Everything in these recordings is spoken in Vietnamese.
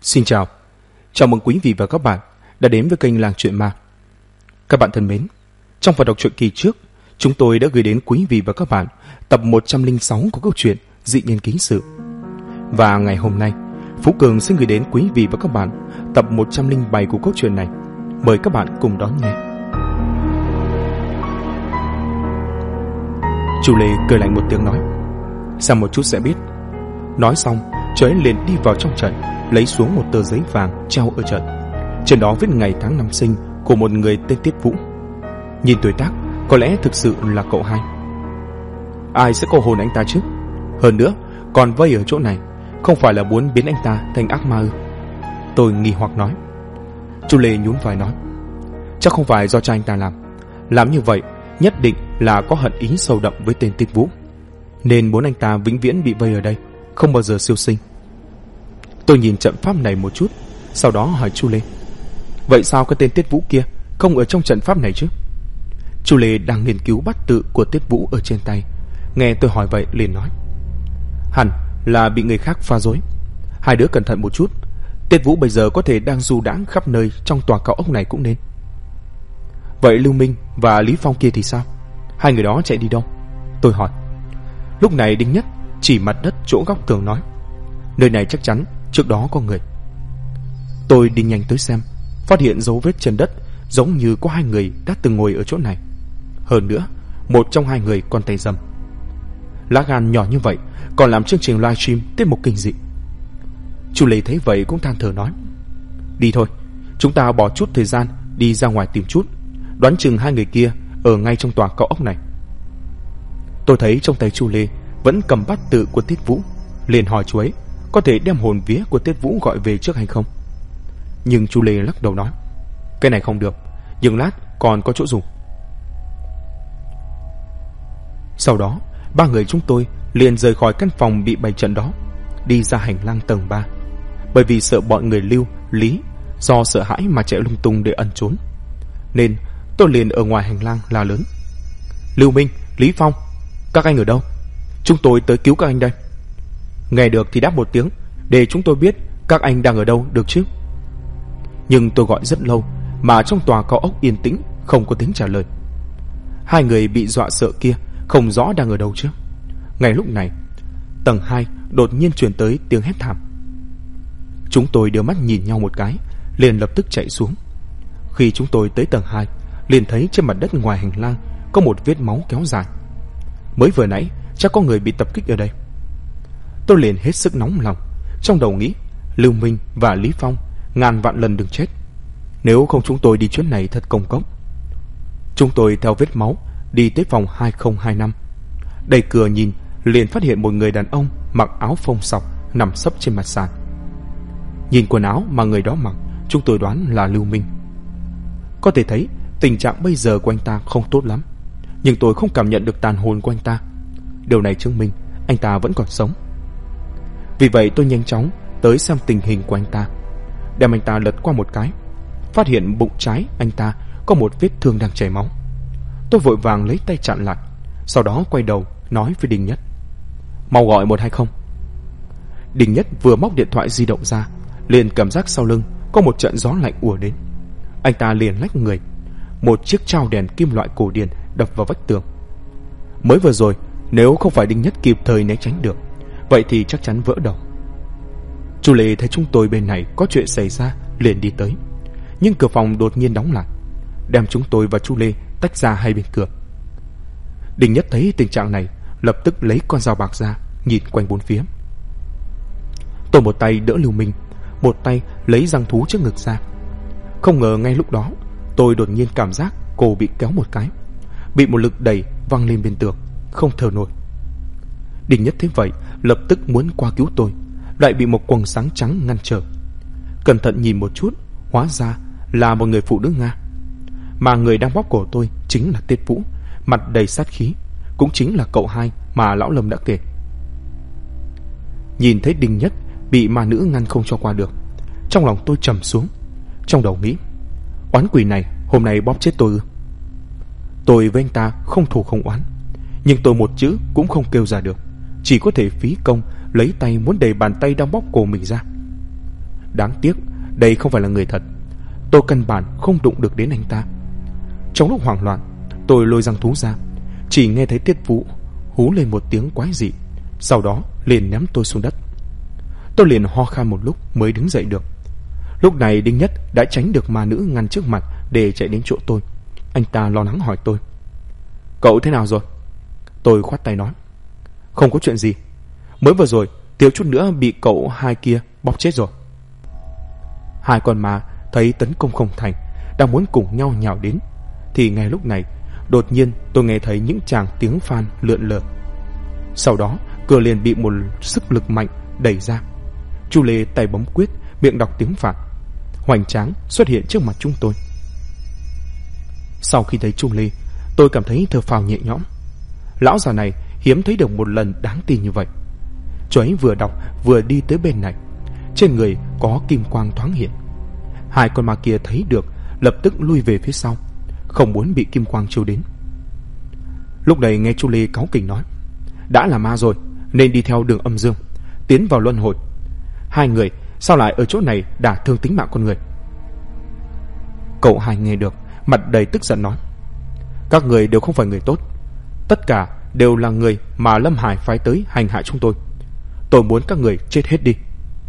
Xin chào, chào mừng quý vị và các bạn đã đến với kênh Làng Chuyện Ma. Các bạn thân mến, trong phần đọc truyện kỳ trước, chúng tôi đã gửi đến quý vị và các bạn tập 106 của câu chuyện Dị Nhân Ký Sự. Và ngày hôm nay, Phú Cường xin gửi đến quý vị và các bạn tập 107 của câu chuyện này. Mời các bạn cùng đón nghe. Chu Lê cười lạnh một tiếng nói: "Xem một chút sẽ biết." Nói xong, trời liền đi vào trong trận, lấy xuống một tờ giấy vàng treo ở trận. Trên đó viết ngày tháng năm sinh của một người tên Tiết Vũ. Nhìn tuổi tác, có lẽ thực sự là cậu hai. Ai sẽ cầu hôn anh ta chứ? Hơn nữa, còn vây ở chỗ này, không phải là muốn biến anh ta thành ác ma ư? Tôi nghi hoặc nói. Chu Lê nhún vai nói: "Chắc không phải do cha anh ta làm như vậy nhất định là có hận ý sâu đậm với tên Tiết Vũ, nên muốn anh ta vĩnh viễn bị vây ở đây, không bao giờ siêu sinh." Tôi nhìn trận pháp này một chút, sau đó hỏi Chu Lê: "Vậy sao cái tên Tiết Vũ kia không ở trong trận pháp này chứ?" Chu Lê đang nghiên cứu bát tự của Tiết Vũ ở trên tay, nghe tôi hỏi vậy liền nói: "Hẳn là bị người khác phá rối. Hai đứa cẩn thận một chút, Tiết Vũ bây giờ có thể đang du đãng khắp nơi trong tòa cao ốc này cũng nên." "Vậy Lưu Minh và Lý Phong kia thì sao? Hai người đó chạy đi đâu?" tôi hỏi. Lúc này Đinh Nhất chỉ mặt đất chỗ góc tường nói: "Nơi này chắc chắn trước đó có người." Tôi đi nhanh tới xem, phát hiện dấu vết trên đất giống như có hai người đã từng ngồi ở chỗ này. Hơn nữa, một trong hai người còn tay rầm. Lá gan nhỏ như vậy còn làm chương trình livestream tiết mục kinh dị. Chu Lê thấy vậy cũng than thở nói: "Đi thôi, chúng ta bỏ chút thời gian đi ra ngoài tìm chút, đoán chừng hai người kia ở ngay trong tòa cao ốc này." Tôi thấy trong tay Chu Lê vẫn cầm bát tự của Tiết Vũ, liền hỏi chú ấy có thể đem hồn vía của Tiết Vũ gọi về trước hay không. Nhưng Chu Lê lắc đầu nói: "Cái này không được, nhưng lát còn có chỗ dùng." Sau đó, ba người chúng tôi liền rời khỏi căn phòng bị bày trận đó, đi ra hành lang tầng 3. Bởi vì sợ bọn người Lưu, Lý do sợ hãi mà chạy lung tung để ẩn trốn, nên tôi liền ở ngoài hành lang la lớn: "Lưu Minh, Lý Phong, các anh ở đâu? Chúng tôi tới cứu các anh đây." Nghe được thì đáp một tiếng, để chúng tôi biết các anh đang ở đâu được chứ. Nhưng tôi gọi rất lâu mà trong tòa cao ốc yên tĩnh, không có tiếng trả lời. Hai người bị dọa sợ kia không rõ đang ở đâu chứ. Ngay lúc này, tầng 2 đột nhiên truyền tới tiếng hét thảm. Chúng tôi đưa mắt nhìn nhau một cái, liền lập tức chạy xuống. Khi chúng tôi tới tầng 2, liền thấy trên mặt đất ngoài hành lang có một vết máu kéo dài. Mới vừa nãy chắc có người bị tập kích ở đây. Tôi liền hết sức nóng lòng, trong đầu nghĩ Lưu Minh và Lý Phong ngàn vạn lần đừng chết, nếu không chúng tôi đi chuyến này thật công cốc. Chúng tôi theo vết máu đi tới phòng 2025, đẩy cửa nhìn liền phát hiện một người đàn ông mặc áo phông sọc nằm sấp trên mặt sàn. Nhìn quần áo mà người đó mặc, chúng tôi đoán là Lưu Minh. Có thể thấy tình trạng bây giờ của anh ta không tốt lắm, nhưng tôi không cảm nhận được tàn hồn của anh ta. Điều này chứng minh anh ta vẫn còn sống. Vì vậy tôi nhanh chóng tới xem tình hình của anh ta, đem anh ta lật qua một cái, phát hiện bụng trái anh ta có một vết thương đang chảy máu. Tôi vội vàng lấy tay chặn lại, sau đó quay đầu nói với Đinh Nhất: "Mau gọi 120." Đinh Nhất vừa móc điện thoại di động ra, liền cảm giác sau lưng có một trận gió lạnh ùa đến. Anh ta liền lách người, một chiếc trao đèn kim loại cổ điển đập vào vách tường. Mới vừa rồi nếu không phải Đinh Nhất kịp thời né tránh được, vậy thì chắc chắn vỡ đầu. Chu Lê thấy chúng tôi bên này có chuyện xảy ra liền đi tới, nhưng cửa phòng đột nhiên đóng lại, đem chúng tôi và Chu Lê tách ra hai bên cửa. Đinh Nhất thấy tình trạng này, lập tức lấy con dao bạc ra, nhìn quanh bốn phía. Tôi một tay đỡ Lưu Minh, một tay lấy răng thú trước ngực ra. Không ngờ ngay lúc đó tôi đột nhiên cảm giác cổ bị kéo một cái, bị một lực đẩy văng lên bên tường, không thở nổi. Đinh Nhất thấy vậy lập tức muốn qua cứu tôi, lại bị một quầng sáng trắng ngăn trở. Cẩn thận nhìn một chút, hóa ra là một người phụ nữ Nga, mà người đang bóp cổ tôi chính là Tiết Vũ, mặt đầy sát khí, cũng chính là cậu hai mà lão Lâm đã kể. Nhìn thấy Đinh Nhất bị ma nữ ngăn không cho qua được, trong lòng tôi trầm xuống, trong đầu nghĩ: oán quỷ này hôm nay bóp chết tôi ư? Tôi với anh ta không thù không oán, nhưng tôi một chữ cũng không kêu ra được, chỉ có thể phí công lấy tay muốn đẩy bàn tay đang bóp cổ mình ra. Đáng tiếc đây không phải là người thật. Tôi căn bản không đụng được đến anh ta. Trong lúc hoảng loạn, tôi lôi răng thú ra, chỉ nghe thấy Tiết Vũ hú lên một tiếng quái dị, sau đó liền ném tôi xuống đất. Tôi liền ho khan một lúc mới đứng dậy được. Lúc này Đinh Nhất đã tránh được ma nữ ngăn trước mặt để chạy đến chỗ tôi. Anh ta lo lắng hỏi tôi: "Cậu thế nào rồi?" Tôi khoát tay nói: "Không có chuyện gì. Mới vừa rồi thiếu chút nữa bị cậu hai kia bóp chết rồi." Hai con ma thấy tấn công không thành, đang muốn cùng nhau nhào đến, thì ngay lúc này đột nhiên tôi nghe thấy những tràng tiếng phan lượn lờ. Sau đó cửa liền bị một sức lực mạnh đẩy ra. Chu Lê tay bấm quyết, miệng đọc tiếng phạn, hoành tráng xuất hiện trước mặt chúng tôi. Sau khi thấy Chu Lê, tôi cảm thấy thở phào nhẹ nhõm. Lão già này hiếm thấy được một lần đáng tin như vậy. Chú ấy vừa đọc vừa đi tới bên này, trên người có kim quang thoáng hiện. Hai con ma kia thấy được lập tức lui về phía sau, không muốn bị kim quang chiếu đến. Lúc này nghe Chu Lê cáu kỉnh nói: "Đã là ma rồi nên đi theo đường âm dương, tiến vào luân hồi. Hai người sao lại ở chỗ này đả thương tính mạng con người?" Cậu hai nghe được, mặt đầy tức giận nói: "Các người đều không phải người tốt, tất cả đều là người mà Lâm Hải phái tới hành hạ chúng tôi. Tôi muốn các người chết hết đi."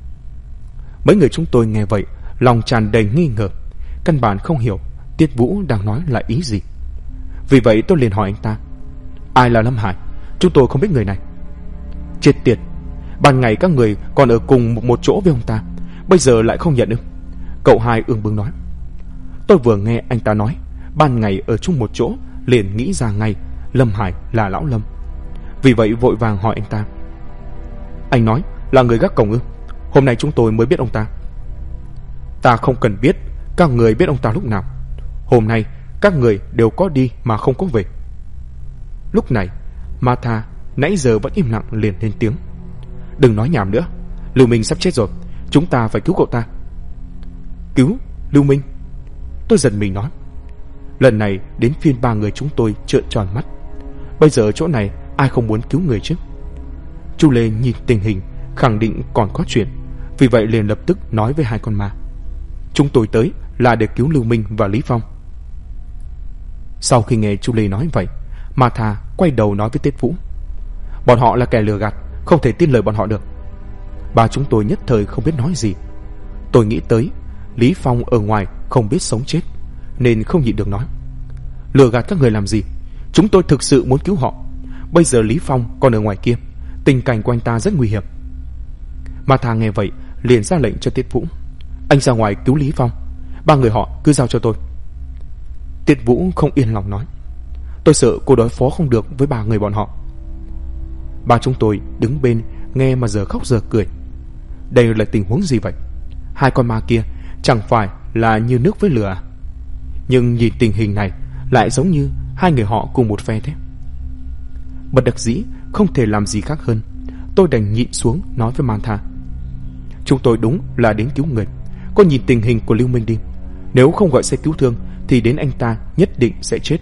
Mấy người chúng tôi nghe vậy, lòng tràn đầy nghi ngờ, căn bản không hiểu Tiết Vũ đang nói là ý gì. Vì vậy tôi liền hỏi anh ta: "Ai là Lâm Hải? Chúng tôi không biết người này." "Chết tiệt, ban ngày các người còn ở cùng một chỗ với ông ta, bây giờ lại không nhận ư?" Cậu hai ương bướng nói. Tôi vừa nghe anh ta nói ban ngày ở chung một chỗ, liền nghĩ ra ngay Lâm Hải là lão Lâm. Vì vậy vội vàng hỏi anh ta: "Anh nói là người gác cổng ư? Hôm nay chúng tôi mới biết ông ta." "Ta không cần biết các người biết ông ta lúc nào. Hôm nay các người đều có đi mà không có về." Lúc này Ma Tha nãy giờ vẫn im lặng liền lên tiếng: "Đừng nói nhảm nữa, Lưu Minh sắp chết rồi, chúng ta phải cứu cậu ta." "Cứu Lưu Minh?" Tôi giật mình nói. Lần này đến phiên ba người chúng tôi trợn tròn mắt. Bây giờ chỗ này ai không muốn cứu người chứ? Chu Lê nhìn tình hình khẳng định còn có chuyện, vì vậy liền lập tức nói với hai con ma: "Chúng tôi tới là để cứu Lưu Minh và Lý Phong." Sau khi nghe Chu Lê nói vậy, Ma Tha quay đầu nói với Tiết Vũ: "Bọn họ là kẻ lừa gạt, không thể tin lời bọn họ được." Ba chúng tôi nhất thời không biết nói gì. Tôi nghĩ tới Lý Phong ở ngoài không biết sống chết, nên không nhịn được nói: "Lừa gạt các người làm gì? Chúng tôi thực sự muốn cứu họ. Bây giờ Lý Phong còn ở ngoài kia, tình cảnh của anh ta rất nguy hiểm." Ma Tha nghe vậy liền ra lệnh cho Tiết Vũ: "Anh ra ngoài cứu Lý Phong, ba người họ cứ giao cho tôi." Tiết Vũ không yên lòng nói: "Tôi sợ cô đối phó không được với ba người bọn họ." Ba chúng tôi đứng bên nghe mà giờ khóc giờ cười. Đây là tình huống gì vậy? Hai con ma kia chẳng phải là như nước với lửa à? Nhưng nhìn tình hình này lại giống như hai người họ cùng một phe thế. Bất đắc dĩ không thể làm gì khác hơn, tôi đành nhịn xuống nói với Ma Tha: "Chúng tôi đúng là đến cứu người. Cô nhìn tình hình của Lưu Minh đi, nếu không gọi xe cứu thương thì đến anh ta nhất định sẽ chết."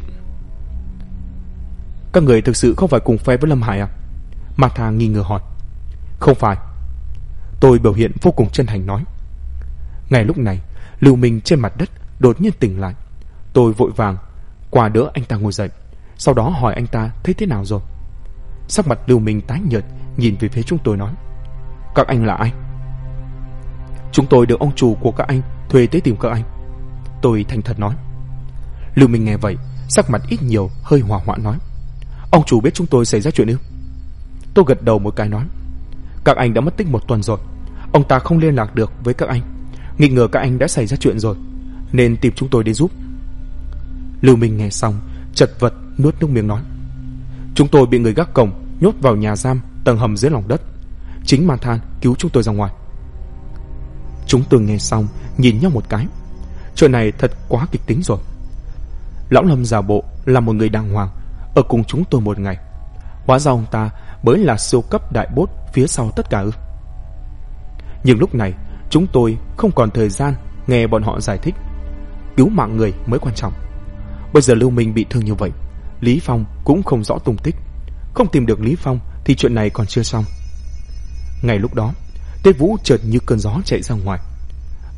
"Các người thực sự không phải cùng phe với Lâm Hải à?" Ma Tha nghi ngờ hỏi. "Không phải." Tôi biểu hiện vô cùng chân thành nói. Ngay lúc này Lưu Minh trên mặt đất đột nhiên tỉnh lại. Tôi vội vàng qua đỡ anh ta ngồi dậy, sau đó hỏi anh ta thấy thế nào rồi. Sắc mặt Lưu Minh tái nhợt, nhìn về phía chúng tôi nói: "Các anh là ai?" "Chúng tôi được ông chủ của các anh thuê tới tìm các anh." Tôi thành thật nói. Lưu Minh nghe vậy, sắc mặt ít nhiều hơi hỏa hoạn nói: "Ông chủ biết chúng tôi xảy ra chuyện ư?" Tôi gật đầu một cái nói: "Các anh đã mất tích 1 tuần rồi, ông ta không liên lạc được với các anh, nghi ngờ các anh đã xảy ra chuyện rồi, nên tìm chúng tôi đến giúp." Lưu Minh nghe xong chật vật nuốt nước miếng nói: "Chúng tôi bị người gác cổng nhốt vào nhà giam tầng hầm dưới lòng đất, chính Ma Tha cứu chúng tôi ra ngoài." Chúng tôi nghe xong nhìn nhau một cái. Chuyện này thật quá kịch tính rồi. Lão Lâm giả bộ là một người đàng hoàng, ở cùng chúng tôi một ngày, hóa ra ông ta mới là siêu cấp đại bốt phía sau tất cả ư? Nhưng lúc này chúng tôi không còn thời gian nghe bọn họ giải thích. Cứu mạng người mới quan trọng. Bây giờ Lưu Minh bị thương như vậy, Lý Phong cũng không rõ tung tích. Không tìm được Lý Phong thì chuyện này còn chưa xong. Ngay lúc đó Tiết Vũ chợt như cơn gió chạy ra ngoài,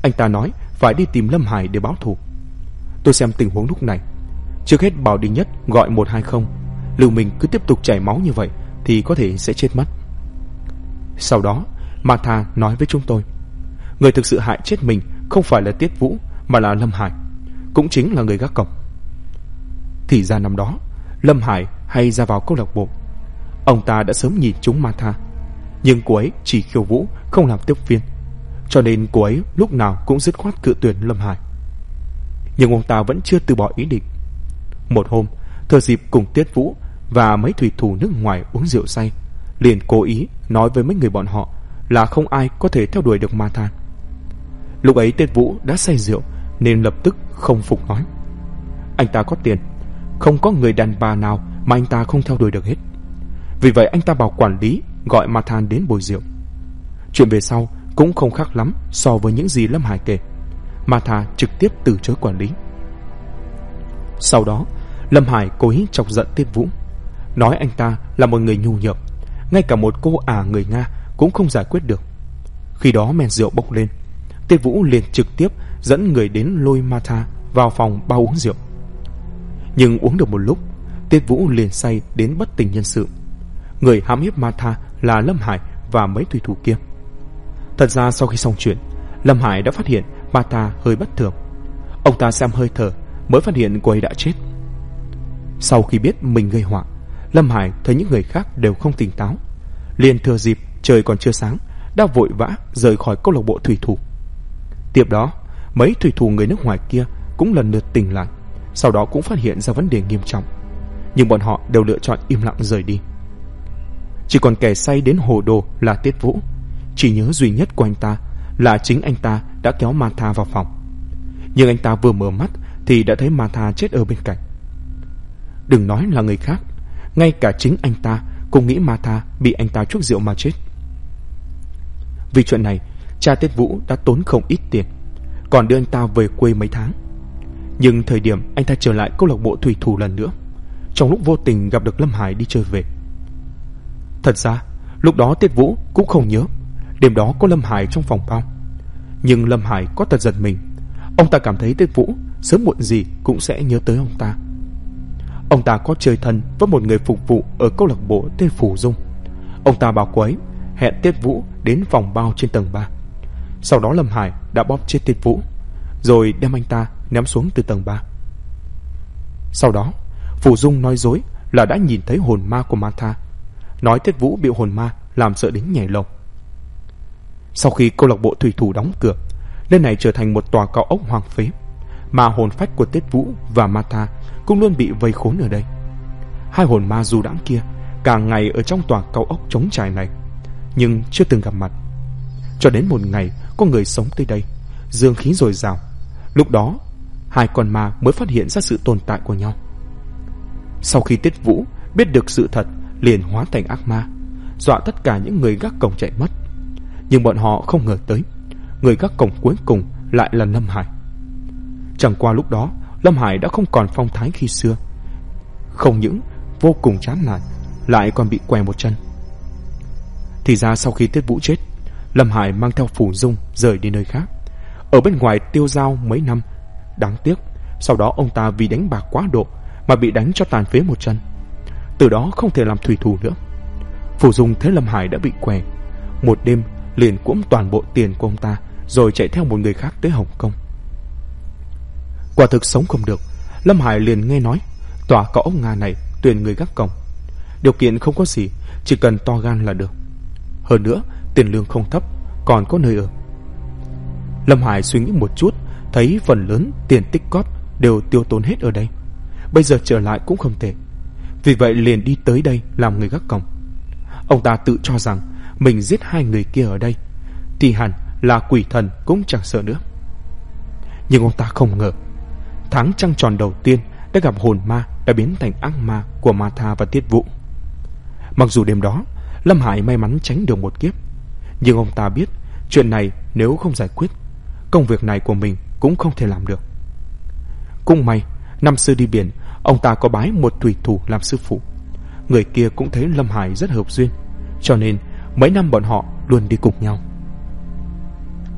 Anh ta nói phải đi tìm Lâm Hải để báo thù. Tôi xem tình huống lúc này, trước hết bảo Đinh Nhất gọi 120. Lưu Minh cứ tiếp tục chảy máu như vậy thì có thể sẽ chết mất. Sau đó Martha nói với chúng tôi, người thực sự hại chết mình không phải là Tiết Vũ mà là Lâm Hải, cũng chính là người gác cổng. Thì ra năm đó Lâm Hải hay ra vào câu lạc bộ. Ông ta đã sớm nhìn trúng Martha, nhưng cô ấy chỉ khiêu vũ không làm tiếp viên, cho nên cô ấy lúc nào cũng dứt khoát cự tuyển Lâm Hải. Nhưng ông ta vẫn chưa từ bỏ ý định. Một hôm, thừa dịp cùng Tiết Vũ và mấy thủy thủ nước ngoài uống rượu say, liền cố ý nói với mấy người bọn họ là không ai có thể theo đuổi được Martha. Lúc ấy Tiết Vũ đã say rượu nên lập tức không phục nói, anh ta có tiền, không có người đàn bà nào mà anh ta không theo đuổi được hết. Vì vậy anh ta bảo quản lý gọi Martha đến bồi rượu. Chuyện về sau cũng không khác lắm so với những gì Lâm Hải kể. Martha trực tiếp từ chối quản lý. Sau đó Lâm Hải cố ý chọc giận Tiết Vũ, nói anh ta là một người nhu nhược, ngay cả một cô người Nga cũng không giải quyết được. Khi đó men rượu bốc lên, Tiết Vũ liền trực tiếp dẫn người đến lôi Martha vào phòng bao uống rượu. Nhưng uống được một lúc, Tiết Vũ liền say đến bất tỉnh nhân sự. Người hãm hiếp Martha là Lâm Hải và mấy thủy thủ kia. Thật ra sau khi xong chuyện, Lâm Hải đã phát hiện Martha hơi bất thường. Ông ta xem hơi thở mới phát hiện cô ấy đã chết. Sau khi biết mình gây họa, Lâm Hải thấy những người khác đều không tỉnh táo, liền thừa dịp trời còn chưa sáng đã vội vã rời khỏi câu lạc bộ thủy thủ. Tiếp đó mấy thủy thủ người nước ngoài kia cũng lần lượt tỉnh lại, sau đó cũng phát hiện ra vấn đề nghiêm trọng, nhưng bọn họ đều lựa chọn im lặng rời đi. Chỉ còn kẻ say đến hồ đồ là Tiết Vũ. Chỉ nhớ duy nhất của anh ta là chính anh ta đã kéo Martha vào phòng, nhưng anh ta vừa mở mắt thì đã thấy Martha chết ở bên cạnh. Đừng nói là người khác, ngay cả chính anh ta cũng nghĩ Martha bị anh ta chuốc rượu mà chết. Vì chuyện này, cha Tiết Vũ đã tốn không ít tiền, còn đưa anh ta về quê mấy tháng. Nhưng thời điểm anh ta trở lại câu lạc bộ thủy thủ lần nữa, trong lúc vô tình gặp được Lâm Hải đi chơi về. Thật ra lúc đó Tiết Vũ cũng không nhớ đêm đó có Lâm Hải trong phòng bao, nhưng Lâm Hải có tật giật mình. Ông ta cảm thấy Tiết Vũ sớm muộn gì cũng sẽ nhớ tới ông ta. Ông ta có chơi thân với một người phục vụ ở câu lạc bộ tên Phủ Dung. Ông ta bảo cô ấy hẹn Tiết Vũ đến phòng bao trên tầng 3. Sau đó Lâm Hải đã bóp chết Tiết Vũ, rồi đem anh ta ném xuống từ tầng 3. Sau đó Phủ Dung nói dối là đã nhìn thấy hồn ma của Martha, nói Tiết Vũ bị hồn ma làm sợ đến nhảy lầu. Sau khi câu lạc bộ thủy thủ đóng cửa, nơi này trở thành một tòa cao ốc hoang phế, mà hồn phách của Tiết Vũ và Martha cũng luôn bị vây khốn ở đây. Hai hồn ma du đãng kia cả ngày ở trong tòa cao ốc trống trải này, nhưng chưa từng gặp mặt. Cho đến một ngày có người sống tới đây, dương khí dồi dào. Lúc đó hai con ma mới phát hiện ra sự tồn tại của nhau. Sau khi Tiết Vũ biết được sự thật, liền hóa thành ác ma, dọa tất cả những người gác cổng chạy mất. Nhưng bọn họ không ngờ tới, người gác cổng cuối cùng lại là Lâm Hải. Chẳng qua lúc đó Lâm Hải đã không còn phong thái khi xưa, không những vô cùng chán nản, lại còn bị què một chân. Thì ra sau khi Tiết Vũ chết, Lâm Hải mang theo Phủ Dung rời đi nơi khác, ở bên ngoài tiêu dao mấy năm. Đáng tiếc sau đó ông ta vì đánh bạc quá độ mà bị đánh cho tàn phế một chân, từ đó không thể làm thủy thủ nữa. Phủ Dung thấy Lâm Hải đã bị què, một đêm liền cuỗm toàn bộ tiền của ông ta, rồi chạy theo một người khác tới Hồng Kông. Quả thực sống không được, Lâm Hải liền nghe nói tòa cao ốc Nga này tuyển người gác cổng, điều kiện không có gì, chỉ cần to gan là được. Hơn nữa tiền lương không thấp, còn có nơi ở. Lâm Hải suy nghĩ một chút, thấy phần lớn tiền tích cóp đều tiêu tốn hết ở đây, bây giờ trở lại cũng không tệ. Vì vậy liền đi tới đây làm người gác cổng. Ông ta tự cho rằng mình giết hai người kia ở đây thì hẳn là quỷ thần cũng chẳng sợ nữa. Nhưng ông ta không ngờ, tháng trăng tròn đầu tiên đã gặp hồn ma đã biến thành ác ma của Martha và Tiết Vũ. Mặc dù đêm đó Lâm Hải may mắn tránh được một kiếp, nhưng ông ta biết chuyện này nếu không giải quyết, công việc này của mình cũng không thể làm được. Cũng may năm xưa đi biển, ông ta có bái một thủy thủ làm sư phụ. Người kia cũng thấy Lâm Hải rất hợp duyên, cho nên mấy năm bọn họ luôn đi cùng nhau.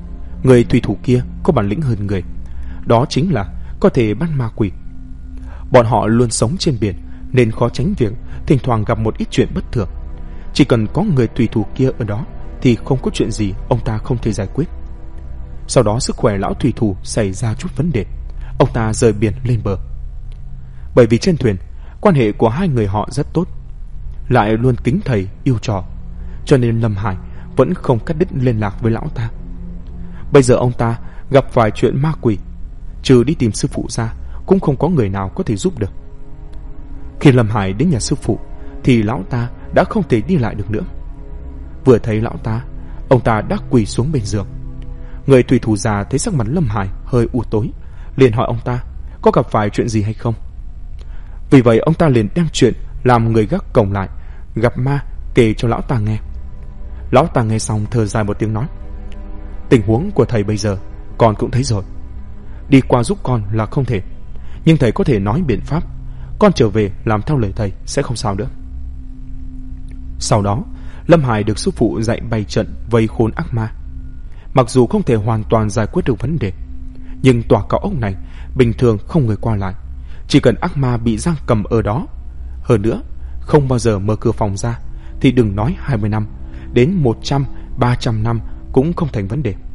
người thủy thủ kia có bản lĩnh hơn người, đó chính là có thể bắt ma quỷ. Bọn họ luôn sống trên biển nên khó tránh việc thỉnh thoảng gặp một ít chuyện bất thường. Chỉ cần có người thủy thủ kia ở đó thì không có chuyện gì ông ta không thể giải quyết. Sau đó sức khỏe lão thủy thủ xảy ra chút vấn đề, ông ta rời biển lên bờ. Bởi vì trên thuyền quan hệ của hai người họ rất tốt, lại luôn kính thầy yêu trò, cho nên Lâm Hải vẫn không cắt đứt liên lạc với lão ta. Bây giờ ông ta gặp phải chuyện ma quỷ, trừ đi tìm sư phụ ra cũng không có người nào có thể giúp được. Khi Lâm Hải đến nhà sư phụ thì lão ta đã không thể đi lại được nữa. Vừa thấy lão ta, ông ta đã quỳ xuống bên giường. Người thủy thủ già thấy sắc mặt Lâm Hải hơi u tối, liền hỏi ông ta có gặp phải chuyện gì hay không. Vì vậy ông ta liền đem chuyện làm người gác cổng lại gặp ma kể cho lão ta nghe. Lão ta nghe xong thở dài một tiếng nói: tình huống của thầy bây giờ con cũng thấy rồi, đi qua giúp con là không thể, nhưng thầy có thể nói biện pháp, con trở về làm theo lời thầy sẽ không sao nữa. Sau đó Lâm Hải được sư phụ dạy bày trận vây khốn ác ma. Mặc dù không thể hoàn toàn giải quyết được vấn đề, nhưng tòa cao ốc này bình thường không người qua lại, chỉ cần ác ma bị giam cầm ở đó, hơn nữa không bao giờ mở cửa phòng ra, thì đừng nói 20 năm, đến 100, 300 năm cũng không thành vấn đề.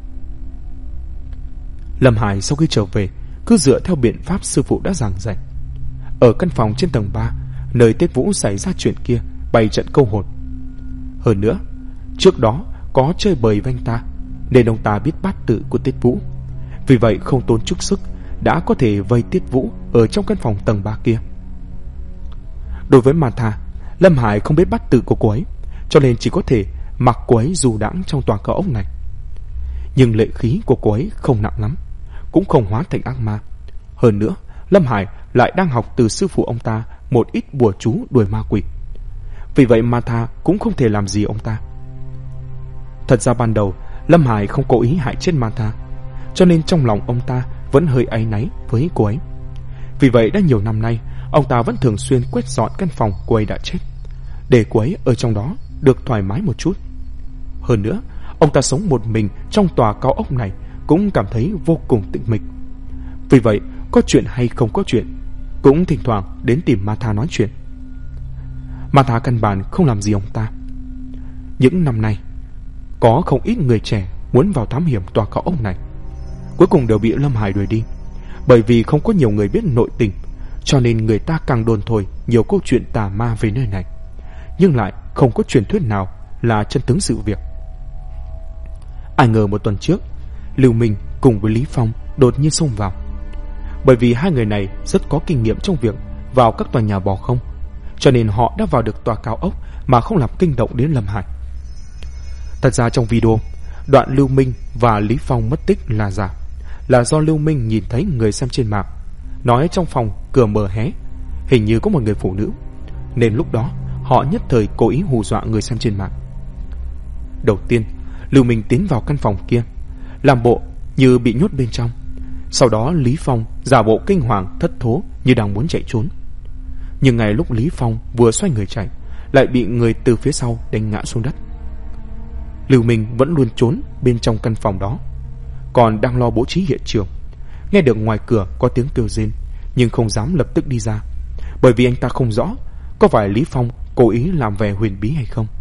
Lâm Hải sau khi trở về cứ dựa theo biện pháp sư phụ đã giảng dạy. Ở căn phòng trên tầng 3, nơi Tiết Vũ xảy ra chuyện kia, bày trận câu hồn. Hơn nữa, trước đó có chơi bời với anh ta, nên ông ta biết bát tự của Tiết Vũ, vì vậy không tốn chút sức đã có thể vây Tiết Vũ ở trong căn phòng tầng 3 kia. Đối với Martha, Lâm Hải không biết bát tự của cô ấy, cho nên chỉ có thể mặc cô ấy dù đãng trong tòa cao ốc này. Nhưng lệ khí của cô ấy không nặng lắm, cũng không hóa thành ác ma. Hơn nữa, Lâm Hải lại đang học từ sư phụ ông ta một ít bùa chú đuổi ma quỷ, vì vậy Martha cũng không thể làm gì ông ta. Thật ra ban đầu Lâm Hải không cố ý hại chết Martha, cho nên trong lòng ông ta vẫn hơi áy náy với cô ấy. Vì vậy đã nhiều năm nay ông ta vẫn thường xuyên quét dọn căn phòng cô ấy đã chết, để cô ấy ở trong đó được thoải mái một chút. Hơn nữa, ông ta sống một mình trong tòa cao ốc này cũng cảm thấy vô cùng tĩnh mịch. Vì vậy có chuyện hay không có chuyện cũng thỉnh thoảng đến tìm Martha nói chuyện. Martha căn bản không làm gì ông ta. Những năm nay có không ít người trẻ muốn vào thám hiểm tòa cao ốc này, cuối cùng đều bị Lâm Hải đuổi đi. Bởi vì không có nhiều người biết nội tình, cho nên người ta càng đồn thổi nhiều câu chuyện tà ma về nơi này, nhưng lại không có truyền thuyết nào là chân tướng sự việc. Ai ngờ một tuần trước, Lưu Minh cùng với Lý Phong đột nhiên xông vào. Bởi vì hai người này rất có kinh nghiệm trong việc vào các tòa nhà bò không, cho nên họ đã vào được tòa cao ốc mà không làm kinh động đến Lâm Hải. Thật ra trong video, đoạn Lưu Minh và Lý Phong mất tích là giả, là do Lưu Minh nhìn thấy người xem trên mạng nói trong phòng cửa mở hé, hình như có một người phụ nữ, nên lúc đó họ nhất thời cố ý hù dọa người xem trên mạng. Đầu tiên, Lưu Minh tiến vào căn phòng kia, làm bộ như bị nhốt bên trong. Sau đó Lý Phong giả bộ kinh hoàng thất thố như đang muốn chạy trốn. Nhưng ngay lúc Lý Phong vừa xoay người chạy, lại bị người từ phía sau đánh ngã xuống đất. Lưu Minh vẫn luôn trốn bên trong căn phòng đó, còn đang lo bố trí hiện trường. Nghe được ngoài cửa có tiếng kêu rên, nhưng không dám lập tức đi ra, bởi vì anh ta không rõ có phải Lý Phong cố ý làm vẻ huyền bí hay không.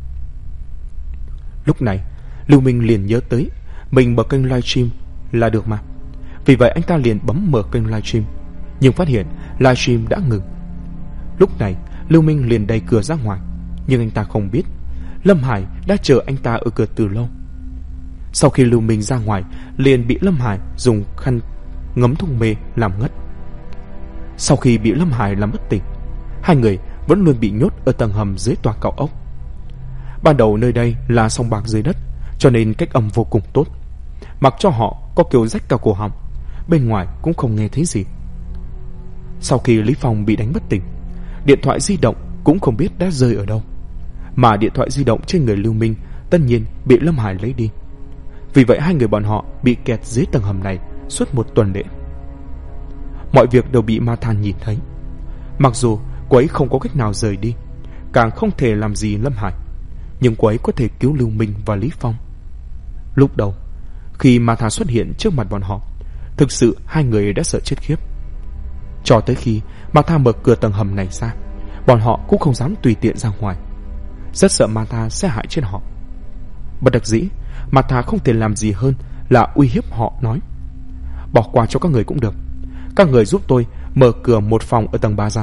Lúc này Lưu Minh liền nhớ tới mình mở kênh livestream là được mà. Vì vậy anh ta liền bấm mở kênh livestream, nhưng phát hiện livestream đã ngừng. Lúc này Lưu Minh liền đẩy cửa ra ngoài, nhưng anh ta không biết Lâm Hải đã chờ anh ta ở cửa từ lâu. Sau khi Lưu Minh ra ngoài, liền bị Lâm Hải dùng khăn ngấm thuốc mê làm ngất. Sau khi bị Lâm Hải làm bất tỉnh, hai người vẫn luôn bị nhốt ở tầng hầm dưới tòa cao ốc. Ban đầu nơi đây là sông bạc dưới đất, cho nên cách âm vô cùng tốt. Mặc cho họ có kêu rách cả cổ họng, bên ngoài cũng không nghe thấy gì. Sau khi Lý Phong bị đánh bất tỉnh, điện thoại di động cũng không biết đã rơi ở đâu, mà điện thoại di động trên người Lưu Minh tất nhiên bị Lâm Hải lấy đi. Vì vậy hai người bọn họ bị kẹt dưới tầng hầm này suốt một tuần lễ. Mọi việc đều bị Ma Than nhìn thấy. Mặc dù cô ấy không có cách nào rời đi, càng không thể làm gì Lâm Hải, nhưng cô ấy có thể cứu Lưu Minh và Lý Phong. Lúc đầu Khi Martha xuất hiện trước mặt bọn họ, thực sự hai người đã sợ chết khiếp. Cho tới khi Martha mở cửa tầng hầm này ra, bọn họ cũng không dám tùy tiện ra ngoài, rất sợ Martha sẽ hại chết họ. Bất đắc dĩ, Martha không thể làm gì hơn là uy hiếp họ, nói: bỏ qua cho các người cũng được, các người giúp tôi mở cửa một phòng ở tầng 3 ra.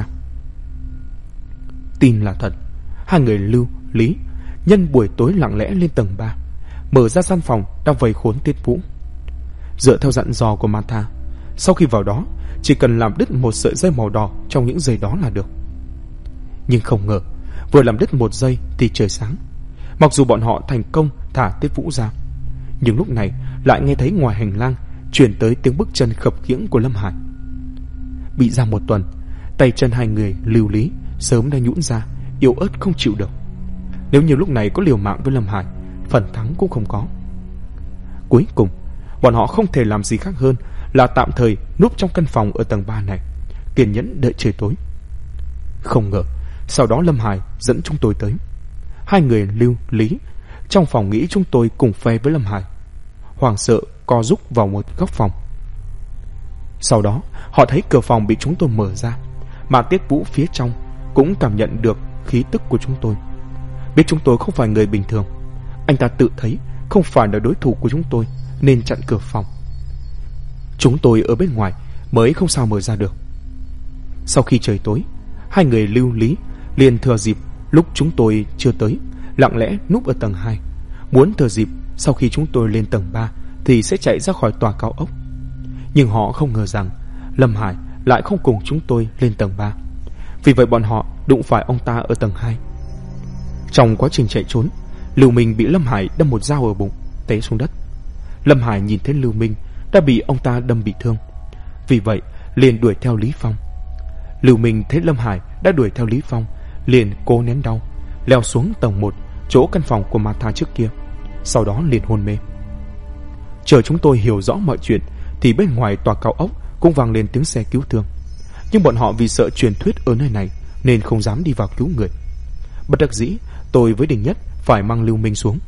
Tin là thật, hai người Lưu, Lý nhân buổi tối lặng lẽ lên tầng 3, mở ra gian phòng đang vây khốn Tiết Vũ. Dựa theo dặn dò của Martha, sau khi vào đó chỉ cần làm đứt một sợi dây màu đỏ trong những dây đó là được. Nhưng không ngờ, vừa làm đứt một dây thì trời sáng. Mặc dù bọn họ thành công thả Tiết Vũ ra, nhưng lúc này lại nghe thấy ngoài hành lang truyền tới tiếng bước chân khập khiễng của Lâm Hải. Bị giam một tuần, tay chân hai người Lưu, Lý sớm đã nhũn ra, yếu ớt không chịu được. Nếu như lúc này có liều mạng với Lâm Hải, phần thắng cũng không có. Cuối cùng, bọn họ không thể làm gì khác hơn là tạm thời núp trong căn phòng ở tầng 3 này, kiên nhẫn đợi trời tối. Không ngờ, sau đó Lâm Hải dẫn chúng tôi tới. Hai người Lưu, Lý trong phòng nghĩ chúng tôi cùng phe với Lâm Hải, hoảng sợ co rúc vào một góc phòng. Sau đó, họ thấy cửa phòng bị chúng tôi mở ra, mà Tiết Vũ phía trong cũng cảm nhận được khí tức của chúng tôi. Biết chúng tôi không phải người bình thường, anh ta tự thấy không phải là đối thủ của chúng tôi nên chặn cửa phòng. Chúng tôi ở bên ngoài mới không sao mở ra được. Sau khi trời tối, hai người Lưu, Lý liền thừa dịp lúc chúng tôi chưa tới, lặng lẽ núp ở tầng 2, muốn thừa dịp sau khi chúng tôi lên tầng 3 thì sẽ chạy ra khỏi tòa cao ốc. Nhưng họ không ngờ rằng Lâm Hải lại không cùng chúng tôi lên tầng 3. Vì vậy bọn họ đụng phải ông ta ở tầng 2. Trong quá trình chạy trốn, Lưu Minh bị Lâm Hải đâm một dao ở bụng, té xuống đất. Lâm Hải nhìn thấy Lưu Minh đã bị ông ta đâm bị thương, vì vậy liền đuổi theo Lý Phong. Lưu Minh thấy Lâm Hải đã đuổi theo Lý Phong, liền cố nén đau, leo xuống tầng 1, chỗ căn phòng của Martha trước kia, sau đó liền hôn mê. Chờ chúng tôi hiểu rõ mọi chuyện thì bên ngoài tòa cao ốc cũng vang lên tiếng xe cứu thương. Nhưng bọn họ vì sợ truyền thuyết ở nơi này nên không dám đi vào cứu người. Bất đắc dĩ, tôi với Đình Nhất phải mang Lưu Minh xuống.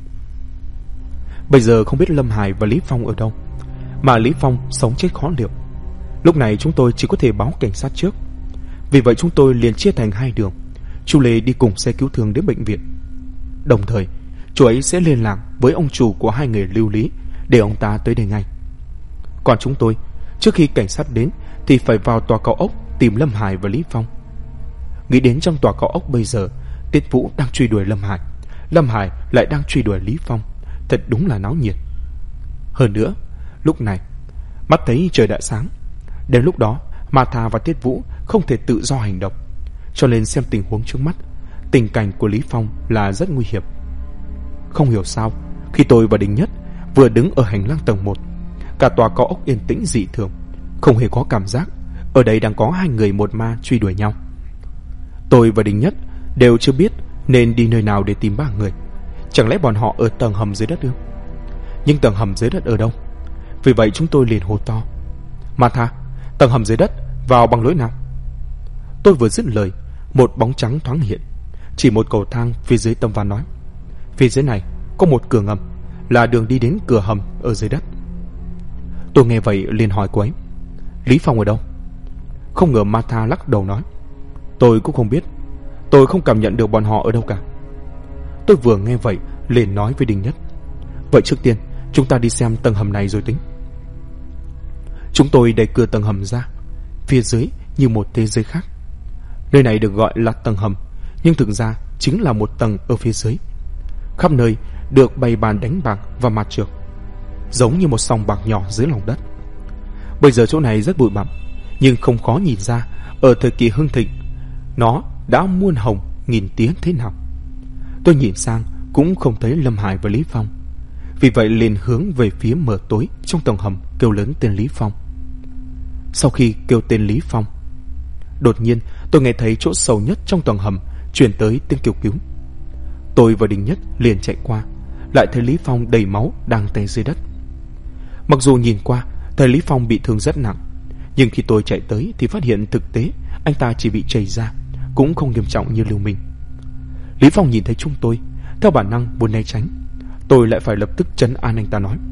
Bây giờ không biết Lâm Hải và Lý Phong ở đâu, mà Lý Phong sống chết khó liệu. Lúc này chúng tôi chỉ có thể báo cảnh sát trước. Vì vậy chúng tôi liền chia thành hai đường. Chu Lê đi cùng xe cứu thương đến bệnh viện, đồng thời chú ấy sẽ liên lạc với ông chủ của hai người Lưu, Lý để ông ta tới đây ngay. Còn chúng tôi, trước khi cảnh sát đến thì phải vào tòa cao ốc tìm Lâm Hải và Lý Phong. Nghĩ đến trong tòa cao ốc bây giờ Tiết Vũ đang truy đuổi Lâm Hải lại đang truy đuổi Lý Phong, thật đúng là náo nhiệt. Hơn nữa, lúc này mắt thấy trời đã sáng. Đến lúc đó Martha và Tiết Vũ không thể tự do hành động, cho nên xem tình huống trước mắt, tình cảnh của Lý Phong là rất nguy hiểm. Không hiểu sao, khi tôi và Đình Nhất vừa đứng ở hành lang tầng 1, cả tòa cao ốc yên tĩnh dị thường, không hề có cảm giác ở đây đang có hai người một ma truy đuổi nhau. Tôi và Đình Nhất đều chưa biết nên đi nơi nào để tìm ba người. Chẳng lẽ bọn họ ở tầng hầm dưới đất ư? Nhưng tầng hầm dưới đất ở đâu? Vì vậy chúng tôi liền hô to: Martha, tầng hầm dưới đất vào bằng lối nào? Tôi vừa dứt lời, một bóng trắng thoáng hiện, chỉ một cầu thang phía dưới tấm ván, nói: phía dưới này có một cửa ngầm, là đường đi đến cửa hầm ở dưới đất. Tôi nghe vậy liền hỏi cô ấy: Lý Phong ở đâu? Không ngờ Martha lắc đầu nói: tôi cũng không biết, tôi không cảm nhận được bọn họ ở đâu cả. Tôi vừa nghe vậy liền nói với Đình Nhất: vậy trước tiên chúng ta đi xem tầng hầm này rồi tính. Chúng tôi đẩy cửa tầng hầm ra. Phía dưới như một thế giới khác. Nơi này được gọi là tầng hầm, nhưng thực ra chính là một tầng ở phía dưới. Khắp nơi được bày bàn đánh bạc và mặt trược, giống như một sòng bạc nhỏ dưới lòng đất. Bây giờ chỗ này rất bụi bặm, nhưng không khó nhìn ra ở thời kỳ hưng thịnh nó đã muôn hồng nghìn tía thế nào. Tôi nhìn sang cũng không thấy Lâm Hải và Lý Phong, vì vậy liền hướng về phía mờ tối trong tầng hầm kêu lớn tên Lý Phong. Sau khi kêu tên Lý Phong, đột nhiên tôi nghe thấy chỗ sâu nhất trong tầng hầm truyền tới tiếng kêu cứu. Tôi và Đình Nhất liền chạy qua, lại thấy Lý Phong đầy máu đang té dưới đất. Mặc dù nhìn qua thấy Lý Phong bị thương rất nặng, nhưng khi tôi chạy tới thì phát hiện thực tế anh ta chỉ bị chảy ra, cũng không nghiêm trọng như Lưu Minh. Lý Phong nhìn thấy chúng tôi, theo bản năng muốn né tránh. Tôi lại phải lập tức trấn an anh ta, nói: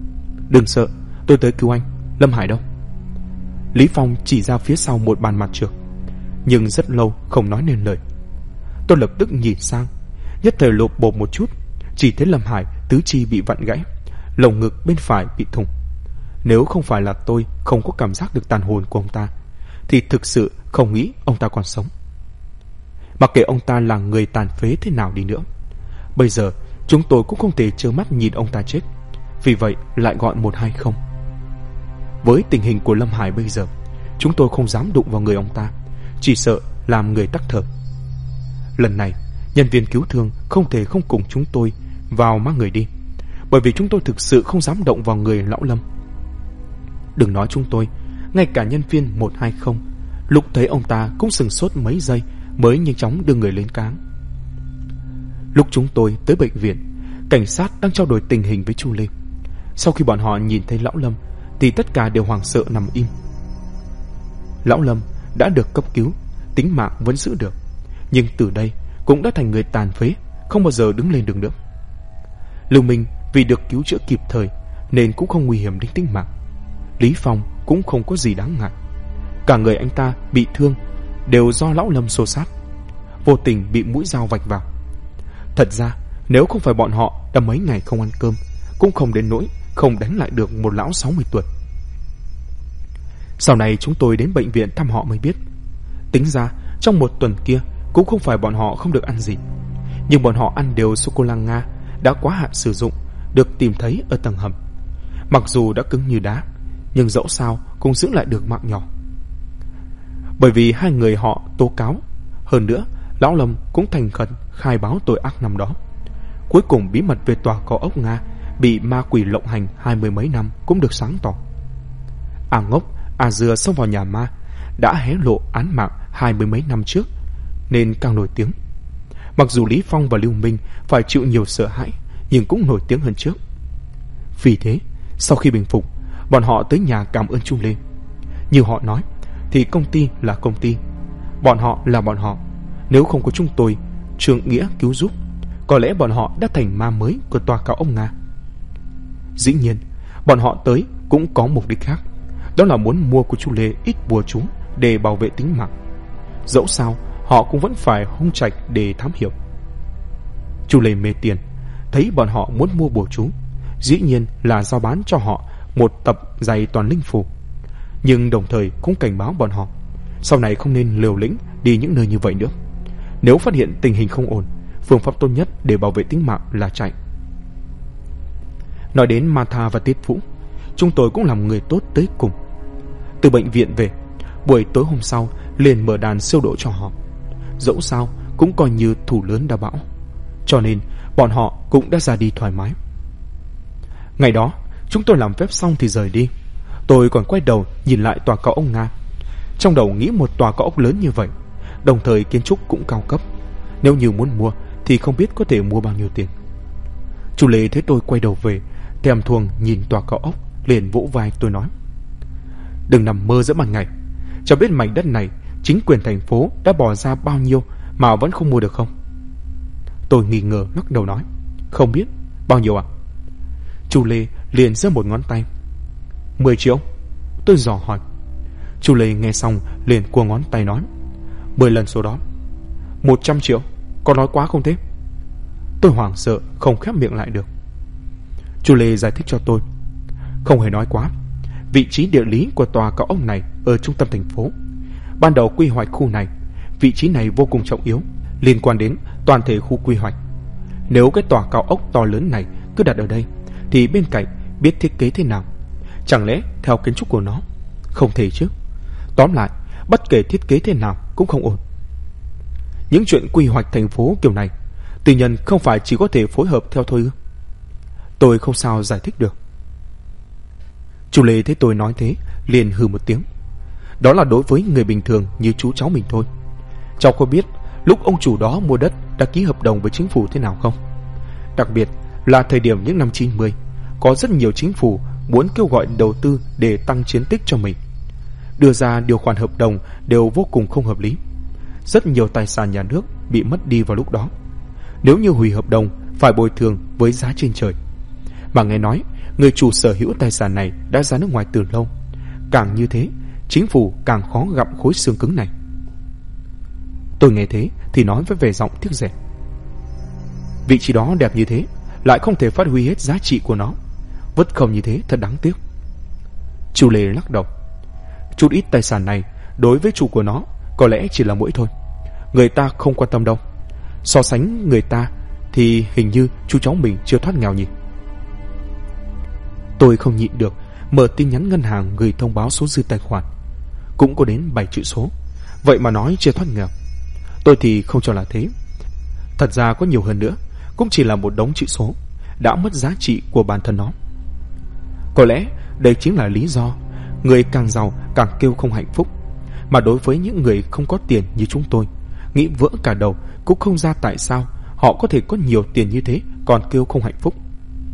Đừng sợ, tôi tới cứu anh. Lâm Hải đâu? Lý Phong chỉ ra phía sau một bàn mặt trược, nhưng rất lâu không nói nên lời. Tôi lập tức nhìn sang, nhất thời lột bột một chút, chỉ thấy Lâm Hải tứ chi bị vặn gãy, lồng ngực bên phải bị thủng. Nếu không phải là tôi không có cảm giác được tàn hồn của ông ta, thì thực sự không nghĩ ông ta còn sống. Mặc kệ ông ta là người tàn phế thế nào đi nữa, bây giờ chúng tôi cũng không thể trơ mắt nhìn ông ta chết. Vì vậy lại gọi 120. Với tình hình của Lâm Hải bây giờ, chúng tôi không dám đụng vào người ông ta, chỉ sợ làm người tắc thở. Lần này nhân viên cứu thương không thể không cùng chúng tôi vào mang người đi, bởi vì chúng tôi thực sự không dám động vào người lão Lâm. Đừng nói chúng tôi, ngay cả nhân viên 120 lúc thấy ông ta cũng sừng sốt mấy giây mới nhanh chóng đưa người lên cáng. Lúc chúng tôi tới bệnh viện, cảnh sát đang trao đổi tình hình với Chu Lê. Sau khi bọn họ nhìn thấy lão Lâm thì tất cả đều hoảng sợ nằm im. Lão Lâm đã được cấp cứu, tính mạng vẫn giữ được, nhưng từ đây cũng đã thành người tàn phế, không bao giờ đứng lên được nữa. Lưu Minh vì được cứu chữa kịp thời nên cũng không nguy hiểm đến tính mạng. Lý Phong cũng không có gì đáng ngại. Cả người anh ta bị thương đều do lão Lâm xô xát, vô tình bị mũi dao vạch vào. Thật ra nếu không phải bọn họ đã mấy ngày không ăn cơm, cũng không đến nỗi không đánh lại được một lão 60 tuổi. Sau này chúng tôi đến bệnh viện thăm họ mới biết, tính ra trong một tuần kia cũng không phải bọn họ không được ăn gì, nhưng bọn họ ăn đều sô-cô-la Nga đã quá hạn sử dụng, được tìm thấy ở tầng hầm. Mặc dù đã cứng như đá, nhưng dẫu sao cũng giữ lại được mạng nhỏ. Bởi vì hai người họ tố cáo, hơn nữa lão Lâm cũng thành khẩn khai báo tội ác năm đó. Cuối cùng bí mật về tòa cao ốc Nga bị ma quỷ lộng hành 20 mấy năm cũng được sáng tỏ. Ngốc Dừa xông vào nhà ma đã hé lộ án mạng 20 mấy năm trước, nên càng nổi tiếng. Mặc dù Lý Phong và Lưu Minh phải chịu nhiều sợ hãi, nhưng cũng nổi tiếng hơn trước. Vì thế sau khi bình phục, bọn họ tới nhà cảm ơn Chu Lê. Như họ nói thì công ty là công ty, bọn họ là bọn họ. Nếu không có chúng tôi trượng nghĩa cứu giúp, có lẽ bọn họ đã thành ma mới của tòa cao ốc Nga. Dĩ nhiên bọn họ tới cũng có mục đích khác, đó là muốn mua của Chu Lê ít bùa chú để bảo vệ tính mạng. Dẫu sao họ cũng vẫn phải hung trạch để thám hiểm. Chu Lê mê tiền, thấy bọn họ muốn mua bùa chú, dĩ nhiên là giao bán cho họ một tập giày toàn linh phù, nhưng đồng thời cũng cảnh báo bọn họ sau này không nên liều lĩnh đi những nơi như vậy nữa. Nếu phát hiện tình hình không ổn, phương pháp tốt nhất để bảo vệ tính mạng là chạy. Nói đến Martha và Tiết Vũ, chúng tôi cũng làm người tốt tới cùng. Từ bệnh viện về, buổi tối hôm sau liền mở đàn siêu độ cho họ. Dẫu sao cũng coi như thủ lớn đã bão, cho nên bọn họ cũng đã ra đi thoải mái. Ngày đó chúng tôi làm phép xong thì rời đi. Tôi còn quay đầu nhìn lại tòa cao ốc Nga. Trong đầu nghĩ một tòa cao ốc lớn như vậy, đồng thời kiến trúc cũng cao cấp, nếu như muốn mua thì không biết có thể mua bao nhiêu tiền. Chu Lê thấy tôi quay đầu về, thèm thuồng nhìn tòa cao ốc, liền vỗ vai tôi nói: đừng nằm mơ giữa ban ngày. Cho biết mảnh đất này chính quyền thành phố đã bỏ ra bao nhiêu mà vẫn không mua được không? Tôi nghi ngờ lắc đầu nói: không biết. Bao nhiêu ạ? Chu Lê liền giơ một ngón tay: 10 triệu. Tôi dò hỏi. Chu Lê nghe xong liền cua ngón tay nói: 10 lần số đó. 100 triệu. Có nói quá không thế? Tôi hoảng sợ không khép miệng lại được. Chu Lê giải thích cho tôi: không hề nói quá. Vị trí địa lý của tòa cao ốc này ở trung tâm thành phố. Ban đầu quy hoạch khu này, vị trí này vô cùng trọng yếu, liên quan đến toàn thể khu quy hoạch. Nếu cái tòa cao ốc to lớn này cứ đặt ở đây, thì bên cạnh biết thiết kế thế nào? Chẳng lẽ theo kiến trúc của nó? Không thể chứ. Tóm lại, bất kể thiết kế thế nào cũng không ổn. Những chuyện quy hoạch thành phố kiểu này, tư nhân không phải chỉ có thể phối hợp theo thôi ư? Tôi không sao giải thích được. Chu Lê thấy tôi nói thế liền hừ một tiếng: đó là đối với người bình thường như chú cháu mình thôi. Cháu có biết lúc ông chủ đó mua đất đã ký hợp đồng với chính phủ thế nào không? Đặc biệt là thời điểm những năm 90, có rất nhiều chính phủ muốn kêu gọi đầu tư để tăng chiến tích cho mình. Đưa ra điều khoản hợp đồng đều vô cùng không hợp lý. Rất nhiều tài sản nhà nước bị mất đi vào lúc đó. Nếu như hủy hợp đồng phải bồi thường với giá trên trời. Mà nghe nói người chủ sở hữu tài sản này đã ra nước ngoài từ lâu. Càng như thế, chính phủ càng khó gặm khối xương cứng này. Tôi nghe thế thì nói với vẻ giọng tiếc rẻ: vị trí đó đẹp như thế, lại không thể phát huy hết giá trị của nó. Vứt không như thế thật đáng tiếc. Chu Lê lắc đầu: chút ít tài sản này đối với chủ của nó có lẽ chỉ là muỗi thôi. Người ta không quan tâm đâu. So sánh người ta thì hình như chú cháu mình chưa thoát nghèo nhỉ. Tôi không nhịn được mở tin nhắn ngân hàng gửi thông báo số dư tài khoản. Cũng có đến 7 chữ số. Vậy mà nói chưa thoát nghèo. Tôi thì không cho là thế. Thật ra có nhiều hơn nữa, cũng chỉ là một đống chữ số, đã mất giá trị của bản thân nó. Có lẽ đây chính là lý do người càng giàu càng kêu không hạnh phúc. Mà đối với những người không có tiền như chúng tôi, nghĩ vỡ cả đầu cũng không ra tại sao họ có thể có nhiều tiền như thế còn kêu không hạnh phúc.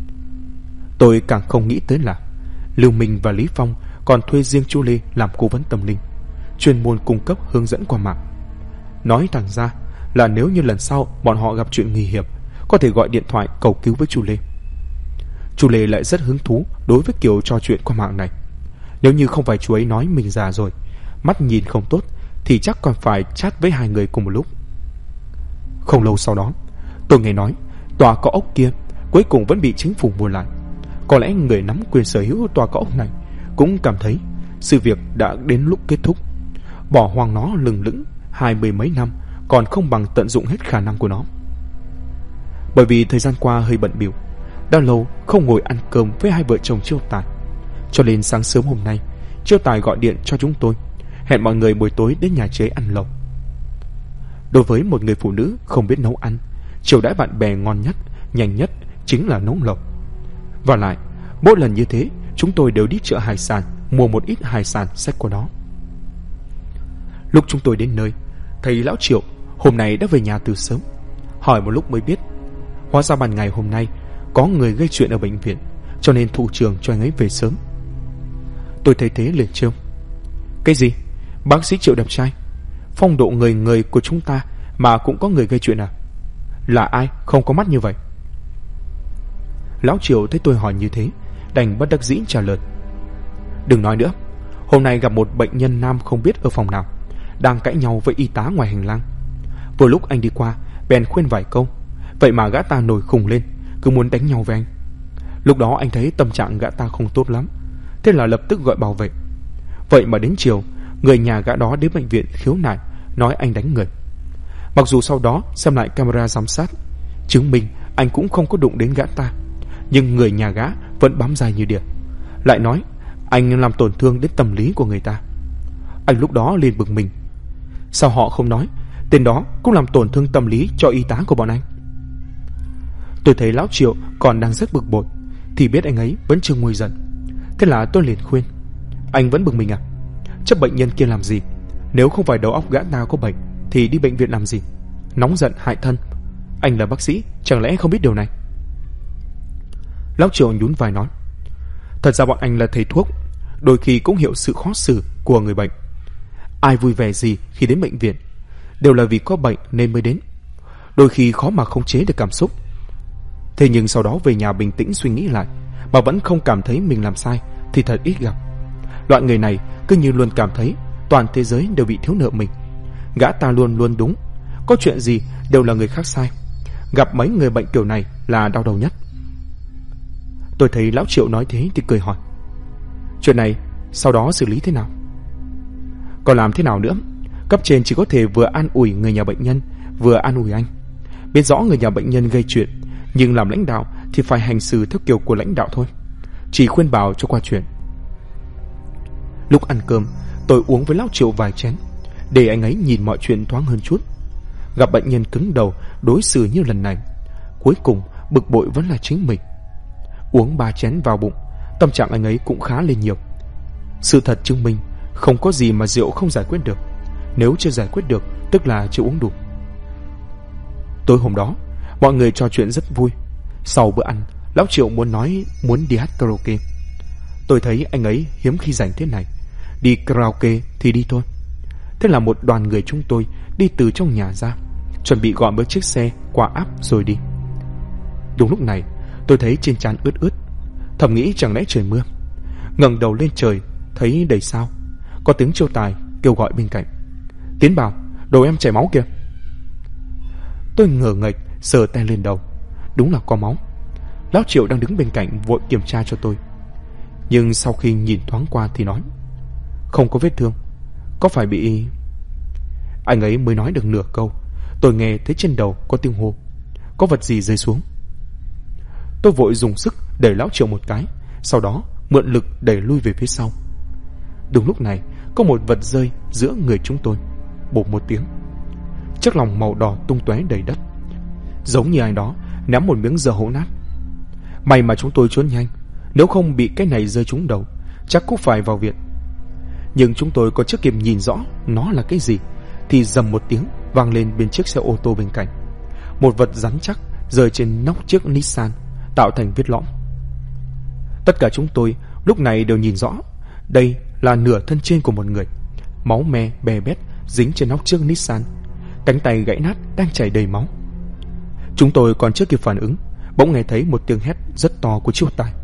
Tôi càng không nghĩ tới là Lưu Minh và Lý Phong còn thuê riêng Chu Lê làm cố vấn tâm linh, chuyên môn cung cấp hướng dẫn qua mạng. Nói thẳng ra là nếu như lần sau bọn họ gặp chuyện nguy hiểm, có thể gọi điện thoại cầu cứu với Chu Lê. Chu Lê lại rất hứng thú đối với kiểu trò chuyện qua mạng này. Nếu như không phải chú ấy nói mình già rồi, mắt nhìn không tốt, thì chắc còn phải chat với hai người cùng một lúc. Không lâu sau đó, tôi nghe nói tòa cao ốc kia cuối cùng vẫn bị chính phủ mua lại. Có lẽ người nắm quyền sở hữu tòa cao ốc này cũng cảm thấy sự việc đã đến lúc kết thúc. Bỏ hoang nó lừng lững 20 mấy năm còn không bằng tận dụng hết khả năng của nó. Bởi vì thời gian qua hơi bận bịu, đã lâu không ngồi ăn cơm với hai vợ chồng Chiêu Tài, cho nên sáng sớm hôm nay Chiêu Tài gọi điện cho chúng tôi, hẹn mọi người buổi tối đến nhà chế ăn lẩu. Đối với một người phụ nữ không biết nấu ăn, chiêu đãi bạn bè ngon nhất, nhanh nhất chính là nấu lẩu. Và lại, mỗi lần như thế chúng tôi đều đi chợ hải sản mua một ít hải sản xách qua đó. Lúc chúng tôi đến nơi, thấy lão Triệu hôm nay đã về nhà từ sớm. Hỏi một lúc mới biết, hóa ra ban ngày hôm nay có người gây chuyện ở bệnh viện, cho nên thủ trưởng cho anh ấy về sớm. Tôi thấy thế liền trêu: cái gì? Bác sĩ Triệu đẹp trai, phong độ người người của chúng ta mà cũng có người gây chuyện à? Là ai không có mắt như vậy? Lão Triệu thấy tôi hỏi như thế, đành bất đắc dĩ trả lời: đừng nói nữa. Hôm nay gặp một bệnh nhân nam không biết ở phòng nào, đang cãi nhau với y tá ngoài hành lang. Vừa lúc anh đi qua, bèn khuyên vài câu, vậy mà gã ta nổi khùng lên, cứ muốn đánh nhau với anh. Lúc đó anh thấy tâm trạng gã ta không tốt lắm, thế là lập tức gọi bảo vệ. Vậy mà đến chiều, người nhà gã đó đến bệnh viện khiếu nại, nói anh đánh người. Mặc dù sau đó xem lại camera giám sát, chứng minh anh cũng không có đụng đến gã ta, nhưng người nhà gã vẫn bám dai như điện, lại nói anh làm tổn thương đến tâm lý của người ta. Anh lúc đó liền bực mình, sao họ không nói tên đó cũng làm tổn thương tâm lý cho y tá của bọn anh? Tôi thấy lão Triệu còn đang rất bực bội, thì biết anh ấy vẫn chưa nguôi giận. Thế là tôi liền khuyên: anh vẫn bực mình à? Chấp bệnh nhân kia làm gì? Nếu không phải đầu óc gã ta có bệnh thì đi bệnh viện làm gì? Nóng giận hại thân. Anh là bác sĩ, chẳng lẽ không biết điều này? Lão Triệu nhún vai nói: thật ra bọn anh là thầy thuốc, đôi khi cũng hiểu sự khó xử của người bệnh. Ai vui vẻ gì khi đến bệnh viện? Đều là vì có bệnh nên mới đến. Đôi khi khó mà khống chế được cảm xúc. Thế nhưng sau đó về nhà bình tĩnh suy nghĩ lại, mà vẫn không cảm thấy mình làm sai thì thật ít gặp. Loại người này cứ như luôn cảm thấy toàn thế giới đều bị thiếu nợ mình. Gã ta luôn luôn đúng, có chuyện gì đều là người khác sai. Gặp mấy người bệnh kiểu này là đau đầu nhất. Tôi thấy lão Triệu nói thế thì cười hỏi: chuyện này sau đó xử lý thế nào? Còn làm thế nào nữa? Cấp trên chỉ có thể vừa an ủi người nhà bệnh nhân, vừa an ủi anh. Biết rõ người nhà bệnh nhân gây chuyện, nhưng làm lãnh đạo thì phải hành xử theo kiểu của lãnh đạo thôi, chỉ khuyên bảo cho qua chuyện. Lúc ăn cơm, tôi uống với lão Triệu vài chén, để anh ấy nhìn mọi chuyện thoáng hơn chút. Gặp bệnh nhân cứng đầu đối xử như lần này, cuối cùng bực bội vẫn là chính mình. Uống 3 chén vào bụng, tâm trạng anh ấy cũng khá lên nhiều. Sự thật chứng minh không có gì mà rượu không giải quyết được. Nếu chưa giải quyết được, tức là chưa uống đủ. Tối hôm đó, mọi người trò chuyện rất vui. Sau bữa ăn, lão Triệu muốn đi hát karaoke. Tôi thấy anh ấy hiếm khi rảnh thế này, đi karaoke thì đi thôi. Thế là một đoàn người chúng tôi đi từ trong nhà ra, chuẩn bị gọi một chiếc xe qua áp rồi đi. Đúng lúc này, tôi thấy trên trán ướt ướt, Thầm nghĩ chẳng lẽ trời mưa. Ngẩng đầu lên trời, thấy đầy sao. Có tiếng Chiêu Tài kêu gọi bên cạnh: "Tiến vào, đầu em chảy máu kìa." Tôi ngờ nghệch sờ tay lên đầu. Đúng là có máu. Lão Triệu đang đứng bên cạnh vội kiểm tra cho tôi. Nhưng sau khi nhìn thoáng qua thì nói: "Không có vết thương. Có phải bị..." Anh ấy mới nói được nửa câu, tôi nghe thấy trên đầu có tiếng hô: "Có vật gì rơi xuống." Tôi vội dùng sức đẩy Lão Triệu một cái, sau đó mượn lực đẩy lui về phía sau. Đúng lúc này có một vật rơi giữa người chúng tôi. Bộp một tiếng, chiếc lòng màu đỏ tung tóe đầy đất, giống như ai đó ném một miếng dưa hấu nát. May mà chúng tôi trốn nhanh, nếu không bị cái này rơi trúng đầu chắc cũng phải vào viện. Nhưng chúng tôi có chưa kịp nhìn rõ nó là cái gì thì rầm một tiếng vang lên bên chiếc xe ô tô bên cạnh. Một vật rắn chắc rơi trên nóc chiếc Nissan, tạo thành vết lõm. Tất cả chúng tôi lúc này đều nhìn rõ, đây là nửa thân trên của một người, máu me bè bét dính trên nóc chiếc Nissan, cánh tay gãy nát đang chảy đầy máu. Chúng tôi còn chưa kịp phản ứng, bỗng nghe thấy một tiếng hét rất to của Chiêu Tài.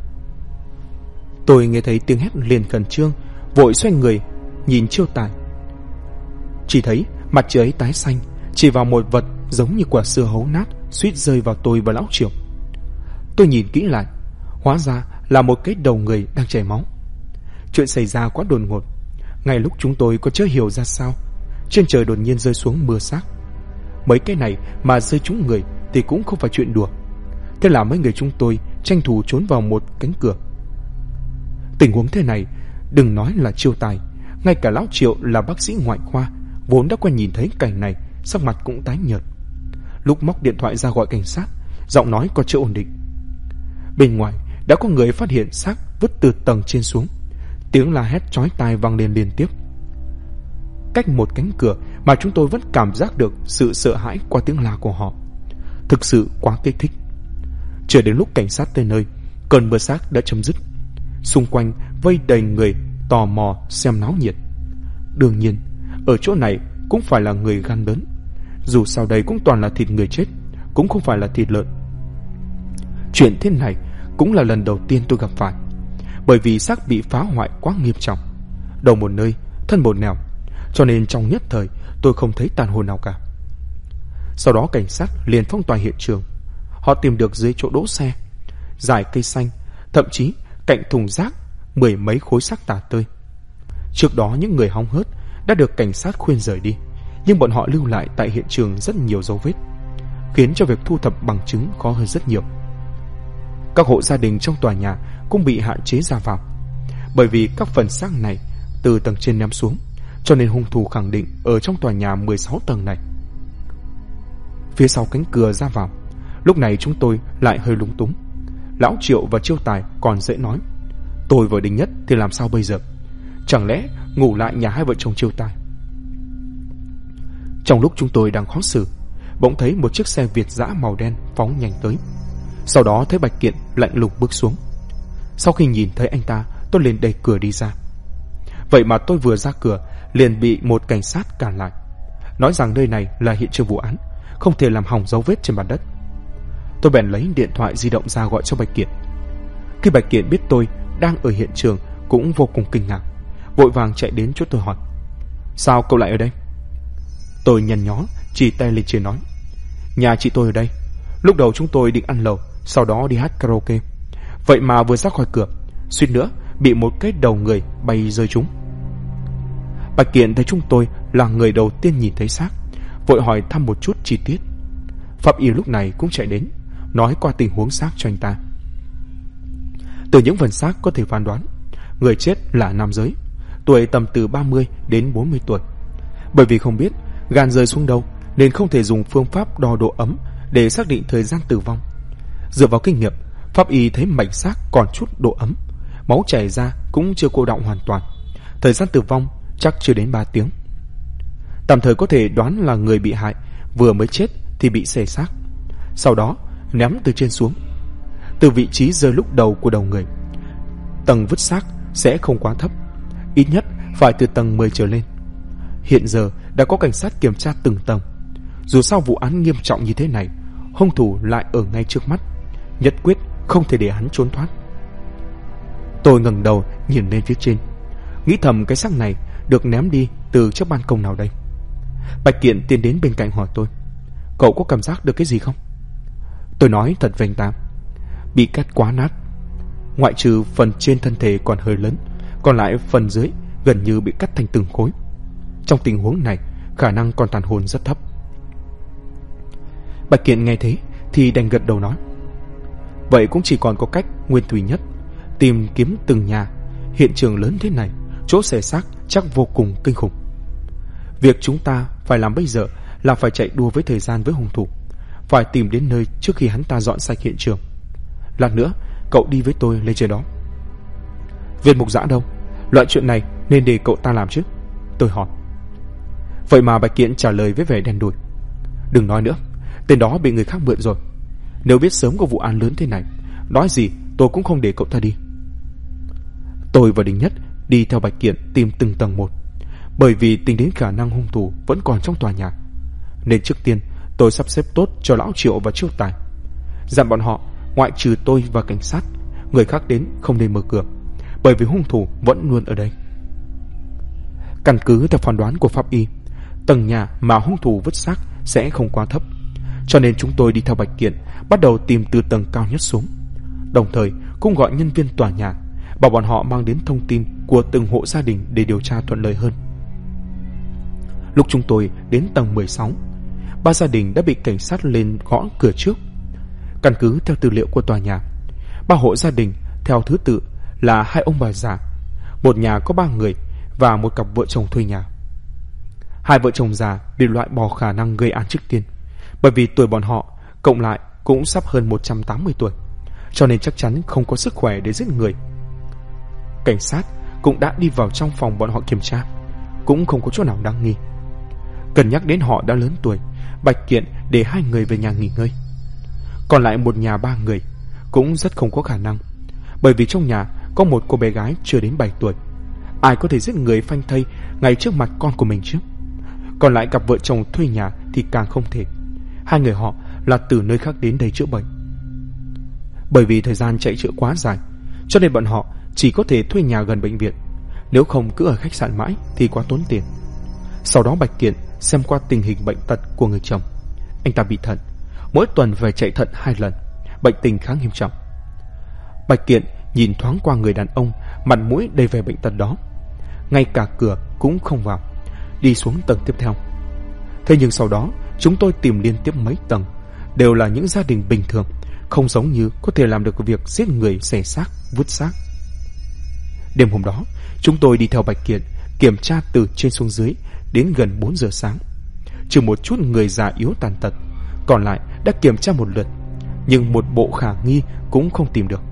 Tôi nghe thấy tiếng hét liền khẩn trương, vội xoay người nhìn Chiêu Tài. Chỉ thấy mặt chị ấy tái xanh, chỉ vào một vật giống như quả dưa hấu nát suýt rơi vào tôi và Lão Triệu. Tôi nhìn kỹ lại, hóa ra là một cái đầu người đang chảy máu. Chuyện xảy ra quá đột ngột. Ngay lúc chúng tôi có chưa hiểu ra sao, trên trời đột nhiên rơi xuống mưa xác. Mấy cái này mà rơi trúng người thì cũng không phải chuyện đùa. Thế là mấy người chúng tôi tranh thủ trốn vào một cánh cửa. Tình huống thế này, đừng nói là Chiêu Tài, ngay cả Lão Triệu là bác sĩ ngoại khoa vốn đã quen nhìn thấy cảnh này, sắc mặt cũng tái nhợt. Lúc móc điện thoại ra gọi cảnh sát, giọng nói có chưa ổn định. Bên ngoài đã có người phát hiện xác vứt từ tầng trên xuống, tiếng la hét chói tai vang lên liên tiếp. Cách một cánh cửa mà chúng tôi vẫn cảm giác được sự sợ hãi qua tiếng la của họ. Thực sự quá kích thích. Chờ đến lúc cảnh sát tới nơi, cơn mưa xác đã chấm dứt. Xung quanh vây đầy người tò mò xem náo nhiệt. Đương nhiên ở chỗ này cũng phải là người gan lớn, dù sao đây cũng toàn là thịt người chết, cũng không phải là thịt lợn. Chuyện thế này cũng là lần đầu tiên tôi gặp phải, bởi vì xác bị phá hoại quá nghiêm trọng, đầu một nơi thân một nẻo, cho nên trong nhất thời tôi không thấy tàn hồn nào cả. Sau đó cảnh sát liền phong tỏa hiện trường. Họ tìm được dưới chỗ đỗ xe, dải cây xanh, thậm chí cạnh thùng rác 10 mấy khối xác tả tơi. Trước đó những người hóng hớt đã được cảnh sát khuyên rời đi, nhưng bọn họ lưu lại tại hiện trường rất nhiều dấu vết, khiến cho việc thu thập bằng chứng khó hơn rất nhiều. Các hộ gia đình trong tòa nhà cũng bị hạn chế ra vào, bởi vì các phần xác này từ tầng trên ném xuống, cho nên hung thủ khẳng định ở trong tòa nhà 16 tầng này. Phía sau cánh cửa ra vào, lúc này chúng tôi lại hơi lúng túng. Lão Triệu và Chiêu Tài còn dễ nói, tôi với Đinh Nhất thì làm sao bây giờ? Chẳng lẽ ngủ lại nhà hai vợ chồng Chiêu Tài? Trong lúc chúng tôi đang khó xử, bỗng thấy một chiếc xe Việt dã màu đen phóng nhanh tới. Sau đó thấy Bạch Kiện lạnh lùng bước xuống. Sau khi nhìn thấy anh ta, tôi liền đẩy cửa đi ra. Vậy mà tôi vừa ra cửa liền bị một cảnh sát cản lại, nói rằng nơi này là hiện trường vụ án, không thể làm hỏng dấu vết trên mặt đất. Tôi bèn lấy điện thoại di động ra gọi cho Bạch Kiện. Khi Bạch Kiện biết tôi đang ở hiện trường cũng vô cùng kinh ngạc, vội vàng chạy đến chỗ tôi hỏi: sao cậu lại ở đây? Tôi nhăn nhó chỉ tay lên trên nói: nhà chị tôi ở đây. Lúc đầu chúng tôi định ăn lẩu, sau đó đi hát karaoke. Vậy mà vừa ra khỏi cửa, suýt nữa bị một cái đầu người bay rơi trúng. Bạch Kiện thấy chúng tôi là người đầu tiên nhìn thấy xác, vội hỏi thăm một chút chi tiết. Pháp y lúc này cũng chạy đến, nói qua tình huống xác cho anh ta. Từ những phần xác có thể phán đoán người chết là nam giới, tuổi tầm từ 30 đến 40 tuổi. Bởi vì không biết gan rơi xuống đâu nên không thể dùng phương pháp đo độ ấm để xác định thời gian tử vong. Dựa vào kinh nghiệm, pháp y thấy mảnh xác còn chút độ ấm, máu chảy ra cũng chưa cô đọng hoàn toàn, thời gian tử vong chắc chưa đến 3 tiếng. Tạm thời có thể đoán là người bị hại vừa mới chết thì bị xẻ xác, sau đó ném từ trên xuống. Từ vị trí rơi lúc đầu của đầu người, tầng vứt xác sẽ không quá thấp, ít nhất phải từ tầng 10 trở lên. Hiện giờ đã có cảnh sát kiểm tra từng tầng. Dù sao vụ án nghiêm trọng như thế này, hung thủ lại ở ngay trước mắt, nhất quyết không thể để hắn trốn thoát. Tôi ngẩng đầu nhìn lên phía trên, nghĩ thầm cái xác này được ném đi từ chiếc ban công nào đây. Bạch Kiện tiến đến bên cạnh hỏi tôi: "Cậu có cảm giác được cái gì không?" Tôi nói thật với anh ta: "Bị cắt quá nát. Ngoại trừ phần trên thân thể còn hơi lớn, còn lại phần dưới gần như bị cắt thành từng khối. Trong tình huống này, khả năng còn tàn hồn rất thấp." Bạch Kiện nghe thế thì đành gật đầu nói: "Vậy cũng chỉ còn có cách nguyên thủy nhất, tìm kiếm từng nhà. Hiện trường lớn thế này, chỗ xẻ xác chắc vô cùng kinh khủng. Việc chúng ta phải làm bây giờ là phải chạy đua với thời gian với hung thủ, phải tìm đến nơi trước khi hắn ta dọn sạch hiện trường. Lát nữa cậu đi với tôi lên trên đó." "Viên mục giã đâu? Loại chuyện này nên để cậu ta làm chứ?" tôi hỏi. Vậy mà Bạch Kiện trả lời với vẻ đen đủi: "Đừng nói nữa, tên đó bị người khác mượn rồi. Nếu biết sớm có vụ án lớn thế này, nói gì tôi cũng không để cậu ta đi." Tôi và Đình Nhất đi theo Bạch Kiện tìm từng tầng một, bởi vì tính đến khả năng hung thủ vẫn còn trong tòa nhà, nên trước tiên tôi sắp xếp tốt cho lão Triệu và Chiêu Tài, dặn bọn họ ngoại trừ tôi và cảnh sát, người khác đến không nên mở cửa, bởi vì hung thủ vẫn luôn ở đây. Căn cứ theo phán đoán của pháp y, tầng nhà mà hung thủ vứt xác sẽ không quá thấp, cho nên chúng tôi đi theo Bạch Kiện bắt đầu tìm từ tầng cao nhất xuống, đồng thời cũng gọi nhân viên tòa nhà, bảo bọn họ mang đến thông tin của từng hộ gia đình để điều tra thuận lợi hơn. Lúc chúng tôi đến tầng 16, 3 gia đình đã bị cảnh sát lên gõ cửa trước. Căn cứ theo tư liệu của tòa nhà, 3 hộ gia đình theo thứ tự là 2 ông bà già, một nhà có 3 người và một cặp vợ chồng thuê nhà. 2 vợ chồng già bị loại bỏ khả năng gây án trước tiên, bởi vì tuổi bọn họ cộng lại cũng sắp hơn 180 tuổi, cho nên chắc chắn không có sức khỏe để giết người. Cảnh sát cũng đã đi vào trong phòng bọn họ kiểm tra, cũng không có chỗ nào đáng nghi. Cân nhắc đến họ đã lớn tuổi, Bạch Kiện để 2 người về nhà nghỉ ngơi. Còn lại một nhà 3 người cũng rất không có khả năng, bởi vì trong nhà có một cô bé gái chưa đến 7 tuổi. Ai có thể giết người phanh thây ngay trước mặt con của mình chứ? Còn lại cặp vợ chồng thuê nhà thì càng không thể. 2 người họ là từ nơi khác đến đây chữa bệnh. Bởi vì thời gian chạy chữa quá dài, cho nên bọn họ chỉ có thể thuê nhà gần bệnh viện, nếu không cứ ở khách sạn mãi thì quá tốn tiền. Sau đó Bạch Kiện xem qua tình hình bệnh tật của người chồng. Anh ta bị thận, mỗi tuần phải chạy thận 2 lần, bệnh tình khá nghiêm trọng. Bạch Kiện nhìn thoáng qua người đàn ông mặt mũi đầy vẻ bệnh tật đó, ngay cả cửa cũng không vào, đi xuống tầng tiếp theo. Thế nhưng sau đó chúng tôi tìm liên tiếp mấy tầng, đều là những gia đình bình thường, không giống như có thể làm được việc giết người, xẻ xác, vứt xác. Đêm hôm đó chúng tôi đi theo Bạch Kiện kiểm tra từ trên xuống dưới đến gần 4 giờ sáng. Trừ một chút người già yếu tàn tật, còn lại đã kiểm tra một lượt, nhưng một bộ khả nghi cũng không tìm được.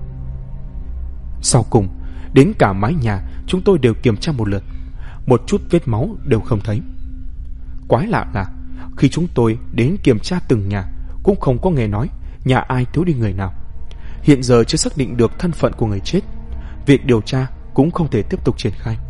Sau cùng, đến cả mái nhà chúng tôi đều kiểm tra một lượt, một chút vết máu đều không thấy. Quái lạ là khi chúng tôi đến kiểm tra từng nhà, cũng không có nghe nói nhà ai thiếu đi người nào. Hiện giờ chưa xác định được thân phận của người chết, việc điều tra cũng không thể tiếp tục triển khai.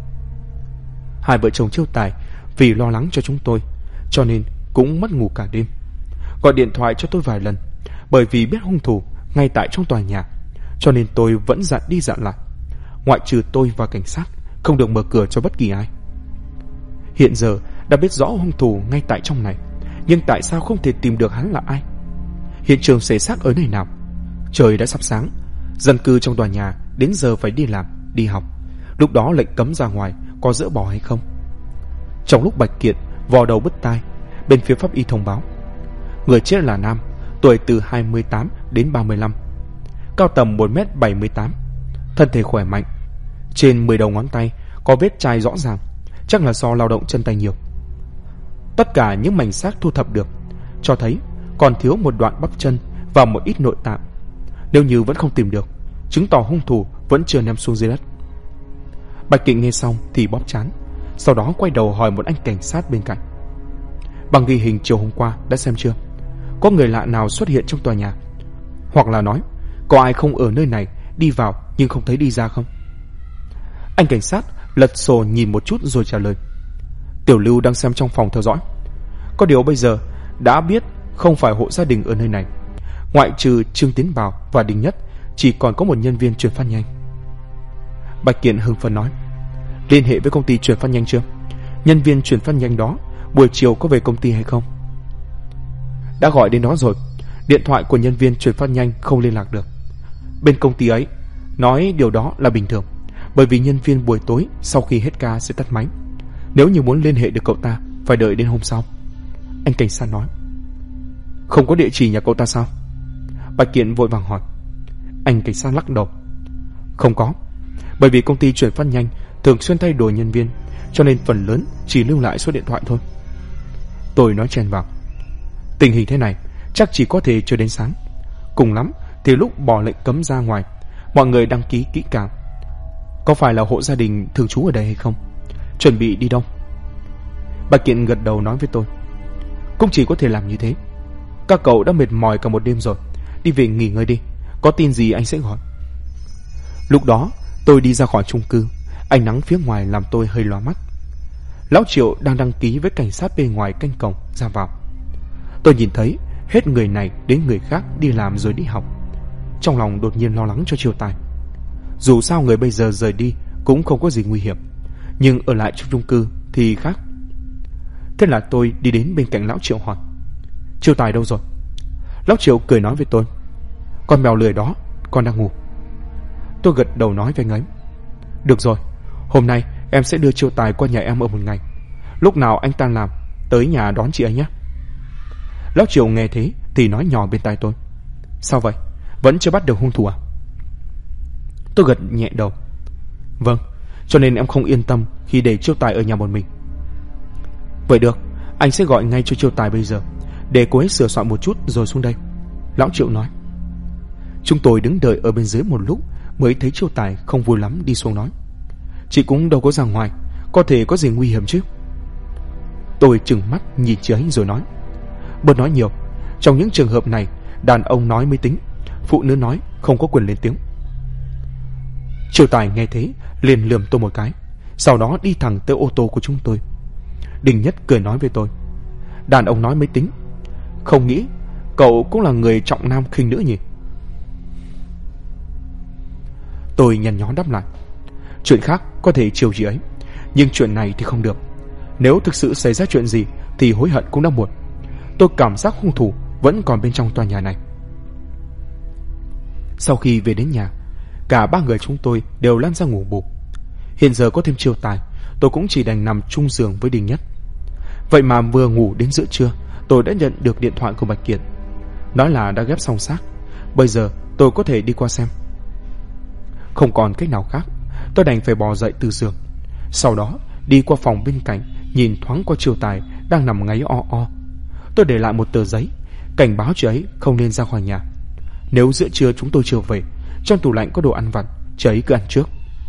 2 vợ chồng Chiêu Tài vì lo lắng cho chúng tôi, cho nên cũng mất ngủ cả đêm, gọi điện thoại cho tôi vài lần, bởi vì biết hung thủ ngay tại trong tòa nhà, cho nên tôi vẫn dặn đi dặn lại, ngoại trừ tôi và cảnh sát không được mở cửa cho bất kỳ ai. Hiện giờ đã biết rõ hung thủ ngay tại trong này, nhưng tại sao không thể tìm được hắn là ai? Hiện trường xẻ xác ở nơi nào? Trời đã sắp sáng, dân cư trong tòa nhà đến giờ phải đi làm, đi học, lúc đó lệnh cấm ra ngoài có dỡ bỏ hay không? Trong lúc Bạch Kiện vò đầu bứt tai, bên phía pháp y thông báo người chết là nam, tuổi từ 28 đến 35, cao tầm 1m78, thân thể khỏe mạnh, trên 10 đầu ngón tay có vết chai rõ ràng, chắc là do lao động chân tay nhiều. Tất cả những mảnh xác thu thập được cho thấy còn thiếu một đoạn bắp chân và một ít nội tạng. Nếu như vẫn không tìm được, chứng tỏ hung thủ vẫn chưa ném xuống dưới đất. Bạch Kiện nghe xong thì bóp trán, sau đó quay đầu hỏi một anh cảnh sát bên cạnh: "Bằng ghi hình chiều hôm qua đã xem chưa? Có người lạ nào xuất hiện trong tòa nhà? Hoặc là nói, có ai không ở nơi này đi vào nhưng không thấy đi ra không?" Anh cảnh sát lật sổ nhìn một chút rồi trả lời: "Tiểu Lưu đang xem trong phòng theo dõi. Có điều bây giờ đã biết không phải hộ gia đình ở nơi này. Ngoại trừ Trương Tiến Bảo và Đình Nhất, chỉ còn có một nhân viên truyền phát nhanh." Bạch Kiện hưng phấn nói: Liên hệ với công ty chuyển phát nhanh chưa? Nhân viên chuyển phát nhanh đó buổi chiều có về công ty hay không? Đã gọi đến đó rồi. Điện thoại của nhân viên chuyển phát nhanh không liên lạc được. Bên công ty ấy nói điều đó là bình thường, bởi vì nhân viên buổi tối sau khi hết ca sẽ tắt máy. Nếu như muốn liên hệ được cậu ta phải đợi đến hôm sau. Anh cảnh sát nói. Không có địa chỉ nhà cậu ta sao? Bạch Kiện vội vàng hỏi. Anh cảnh sát lắc đầu. Không có, bởi vì công ty chuyển phát nhanh thường xuyên thay đổi nhân viên, cho nên phần lớn chỉ lưu lại số điện thoại thôi. Tôi nói chen vào. Tình hình thế này chắc chỉ có thể chờ đến sáng. Cùng lắm thì lúc bỏ lệnh cấm ra ngoài, mọi người đăng ký kỹ càng. Có phải là hộ gia đình thường trú ở đây hay không? Chuẩn bị đi đâu? Bạch Kiện gật đầu nói với tôi. Cũng chỉ có thể làm như thế. Các cậu đã mệt mỏi cả một đêm rồi, đi về nghỉ ngơi đi. Có tin gì anh sẽ gọi. Lúc đó tôi đi ra khỏi chung cư. Ánh nắng phía ngoài làm tôi hơi lóa mắt. Lão Triệu đang đăng ký với cảnh sát bên ngoài canh cổng ra vào. Tôi nhìn thấy hết người này đến người khác đi làm rồi đi học. Trong lòng đột nhiên lo lắng cho Triệu Tài. Dù sao người bây giờ rời đi cũng không có gì nguy hiểm, nhưng ở lại trong chung cư thì khác. Thế là tôi đi đến bên cạnh lão Triệu hỏi: Triệu Tài đâu rồi? Lão Triệu cười nói với tôi: Con mèo lười đó, con đang ngủ. Tôi gật đầu nói với anh ấy: Được rồi, hôm nay em sẽ đưa Triệu Tài qua nhà em ở một ngày. Lúc nào anh tan làm tới nhà đón chị ấy nhé. Lão Triệu nghe thế thì nói nhỏ bên tai tôi: Sao vậy? Vẫn chưa bắt được hung thủ à? Tôi gật nhẹ đầu. Vâng, cho nên em không yên tâm khi để Triệu Tài ở nhà một mình. Vậy được, anh sẽ gọi ngay cho Triệu Tài bây giờ, để cô ấy sửa soạn một chút rồi xuống đây. Lão Triệu nói. Chúng tôi đứng đợi ở bên dưới một lúc mới thấy Triệu Tài không vui lắm đi xuống nói: Chị cũng đâu có ra ngoài, có thể có gì nguy hiểm chứ? Tôi trừng mắt nhìn chị ấy rồi nói: Bớt nói nhiều, trong những trường hợp này đàn ông nói mới tính, phụ nữ nói không có quyền lên tiếng. Triệu Tài nghe thế liền lườm tôi một cái, sau đó đi thẳng tới ô tô của chúng tôi. Đình Nhất cười nói với tôi: Đàn ông nói mới tính, không nghĩ cậu cũng là người trọng nam khinh nữ nhỉ? Tôi nhăn nhó đáp lại: Chuyện khác có thể chiều chị ấy, nhưng chuyện này thì không được. Nếu thực sự xảy ra chuyện gì thì hối hận cũng đã muộn. Tôi cảm giác hung thủ vẫn còn bên trong tòa nhà này. Sau khi về đến nhà, cả ba người chúng tôi đều lăn ra ngủ bù. Hiện giờ có thêm Triệu Tài, tôi cũng chỉ đành nằm chung giường với Đình Nhất. Vậy mà vừa ngủ đến giữa trưa, tôi đã nhận được điện thoại của Bạch Kiệt, nói là đã ghép xong xác. Bây giờ tôi có thể đi qua xem. Không còn cách nào khác, tôi đành phải bò dậy từ giường. Sau đó đi qua phòng bên cạnh, nhìn thoáng qua Triệu Tài đang nằm ngáy o o. Tôi để lại một tờ giấy cảnh báo chị ấy không nên ra khỏi nhà. Nếu giữa trưa chúng tôi chưa về, trong tủ lạnh có đồ ăn vặt, chị ấy cứ ăn trước.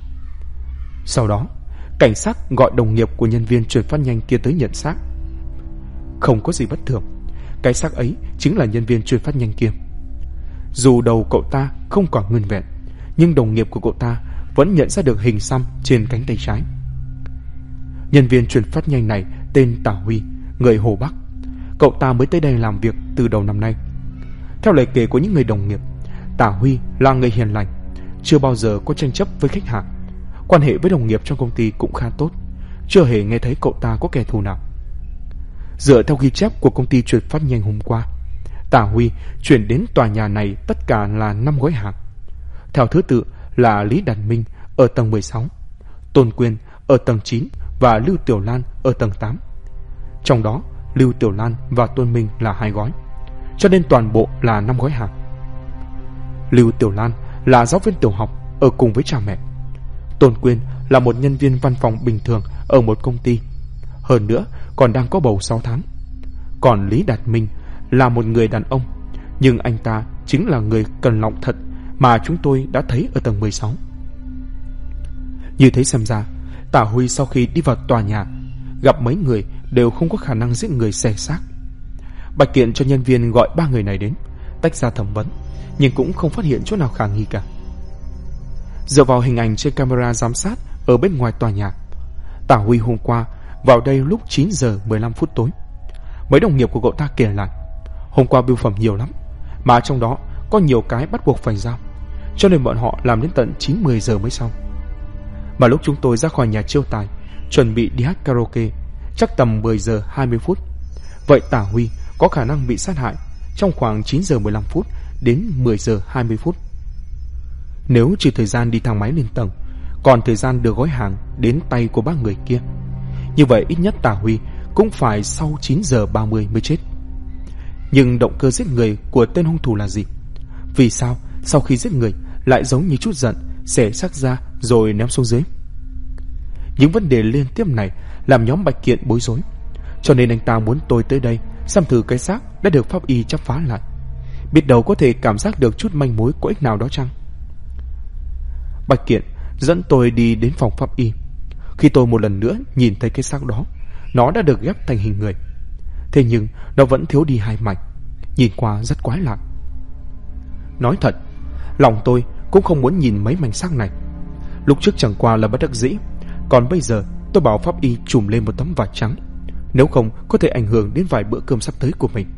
Sau đó cảnh sát gọi đồng nghiệp của nhân viên chuyển phát nhanh kia tới nhận xác. Không có gì bất thường, cái xác ấy chính là nhân viên chuyển phát nhanh kia. Dù đầu cậu ta không còn nguyên vẹn, nhưng đồng nghiệp của cậu ta vẫn nhận ra được hình xăm trên cánh tay trái. Nhân viên chuyển phát nhanh này tên Tả Huy, người Hồ Bắc. Cậu ta mới tới đây làm việc từ đầu năm nay. Theo lời kể của những người đồng nghiệp, Tả Huy là người hiền lành, chưa bao giờ có tranh chấp với khách hàng. Quan hệ với đồng nghiệp trong công ty cũng khá tốt, chưa hề nghe thấy cậu ta có kẻ thù nào. Dựa theo ghi chép của công ty chuyển phát nhanh hôm qua, Tả Huy chuyển đến tòa nhà này tất cả là 5 gói hàng. Theo thứ tự là Lý Đạt Minh ở tầng 16, Tôn Quyên ở tầng 9 và Lưu Tiểu Lan ở tầng 8. Trong đó Lưu Tiểu Lan và Tôn Minh là 2 gói, cho nên toàn bộ là 5 gói hàng. Lưu Tiểu Lan là giáo viên tiểu học ở cùng với cha mẹ. Tôn Quyên là một nhân viên văn phòng bình thường ở một công ty, hơn nữa còn đang có bầu 6 tháng. Còn Lý Đạt Minh là một người đàn ông, nhưng anh ta chính là người cần lòng thật mà chúng tôi đã thấy ở tầng 16. Như thế xem ra, Tả Huy sau khi đi vào tòa nhà, gặp mấy người đều không có khả năng giết người xẻ xác. Bạch Kiện cho nhân viên gọi 3 người này đến, tách ra thẩm vấn, nhưng cũng không phát hiện chỗ nào khả nghi cả. Dựa vào hình ảnh trên camera giám sát ở bên ngoài tòa nhà, Tả Huy hôm qua vào đây lúc 9 giờ 15 phút tối. Mấy đồng nghiệp của cậu ta kể lại, hôm qua bưu phẩm nhiều lắm, mà trong đó có nhiều cái bắt buộc phải giao, cho nên bọn họ làm đến tận 9-10 giờ mới xong. Mà lúc chúng tôi ra khỏi nhà chiêu tài chuẩn bị đi hát karaoke chắc tầm 10 giờ 20 phút. Vậy Tả Huy có khả năng bị sát hại trong khoảng 9 giờ 15 phút đến 10 giờ 20 phút. Nếu trừ thời gian đi thang máy lên tầng, còn thời gian đưa gói hàng đến tay của ba người kia, như vậy ít nhất Tả Huy cũng phải sau 9 giờ 30 mới chết. Nhưng động cơ giết người của tên hung thủ là gì? Vì sao sau khi giết người lại giống như chút giận xẻ xác ra rồi ném xuống dưới? Những vấn đề liên tiếp này làm nhóm Bạch Kiện bối rối, cho nên anh ta muốn tôi tới đây xem thử cái xác đã được pháp y chắp phá lại, biết đâu có thể cảm giác được chút manh mối có ích nào đó chăng. Bạch Kiện dẫn tôi đi đến phòng pháp y. Khi tôi một lần nữa nhìn thấy cái xác đó, nó đã được ghép thành hình người, thế nhưng nó vẫn thiếu đi hai mạch, nhìn qua rất quái lạ. Nói thật, lòng tôi cũng không muốn nhìn mấy mảnh xác này. Lúc trước chẳng qua là bất đắc dĩ, còn bây giờ tôi bảo pháp y trùm lên một tấm vải trắng, nếu không có thể ảnh hưởng đến vài bữa cơm sắp tới của mình.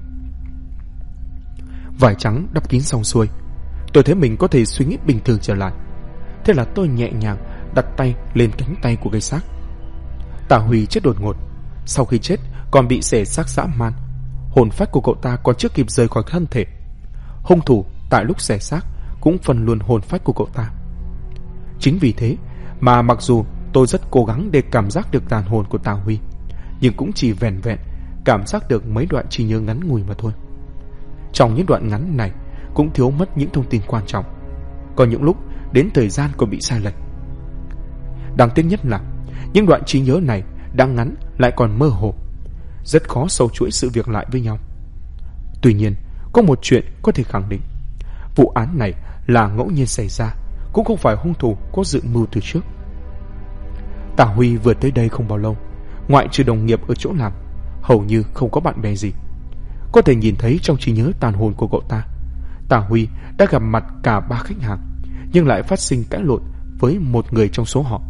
Vải trắng đắp kín xong xuôi, tôi thấy mình có thể suy nghĩ bình thường trở lại. Thế là tôi nhẹ nhàng đặt tay lên cánh tay của cây xác. Tả Huy chết đột ngột, sau khi chết còn bị xẻ xác dã man. Hồn phách của cậu ta còn chưa kịp rời khỏi thân thể. Hung thủ tại lúc xẻ xác cũng phân luôn hồn phách của cậu ta. Chính vì thế mà mặc dù tôi rất cố gắng để cảm giác được tàn hồn của Tả Huy, nhưng cũng chỉ vẻn vẹn cảm giác được mấy đoạn trí nhớ ngắn ngủi mà thôi. Trong những đoạn ngắn này cũng thiếu mất những thông tin quan trọng, có những lúc đến thời gian còn bị sai lệch. Đáng tiếc nhất là những đoạn trí nhớ này đang ngắn lại còn mơ hồ, rất khó sâu chuỗi sự việc lại với nhau. Tuy nhiên, có một chuyện có thể khẳng định: vụ án này là ngẫu nhiên xảy ra, cũng không phải hung thủ có dự mưu từ trước. Tả Huy vừa tới đây không bao lâu, ngoại trừ đồng nghiệp ở chỗ làm, hầu như không có bạn bè gì. Có thể nhìn thấy trong trí nhớ tàn hồn của cậu ta, Tả Huy đã gặp mặt cả 3 khách hàng, nhưng lại phát sinh cãi lộn với một người trong số họ.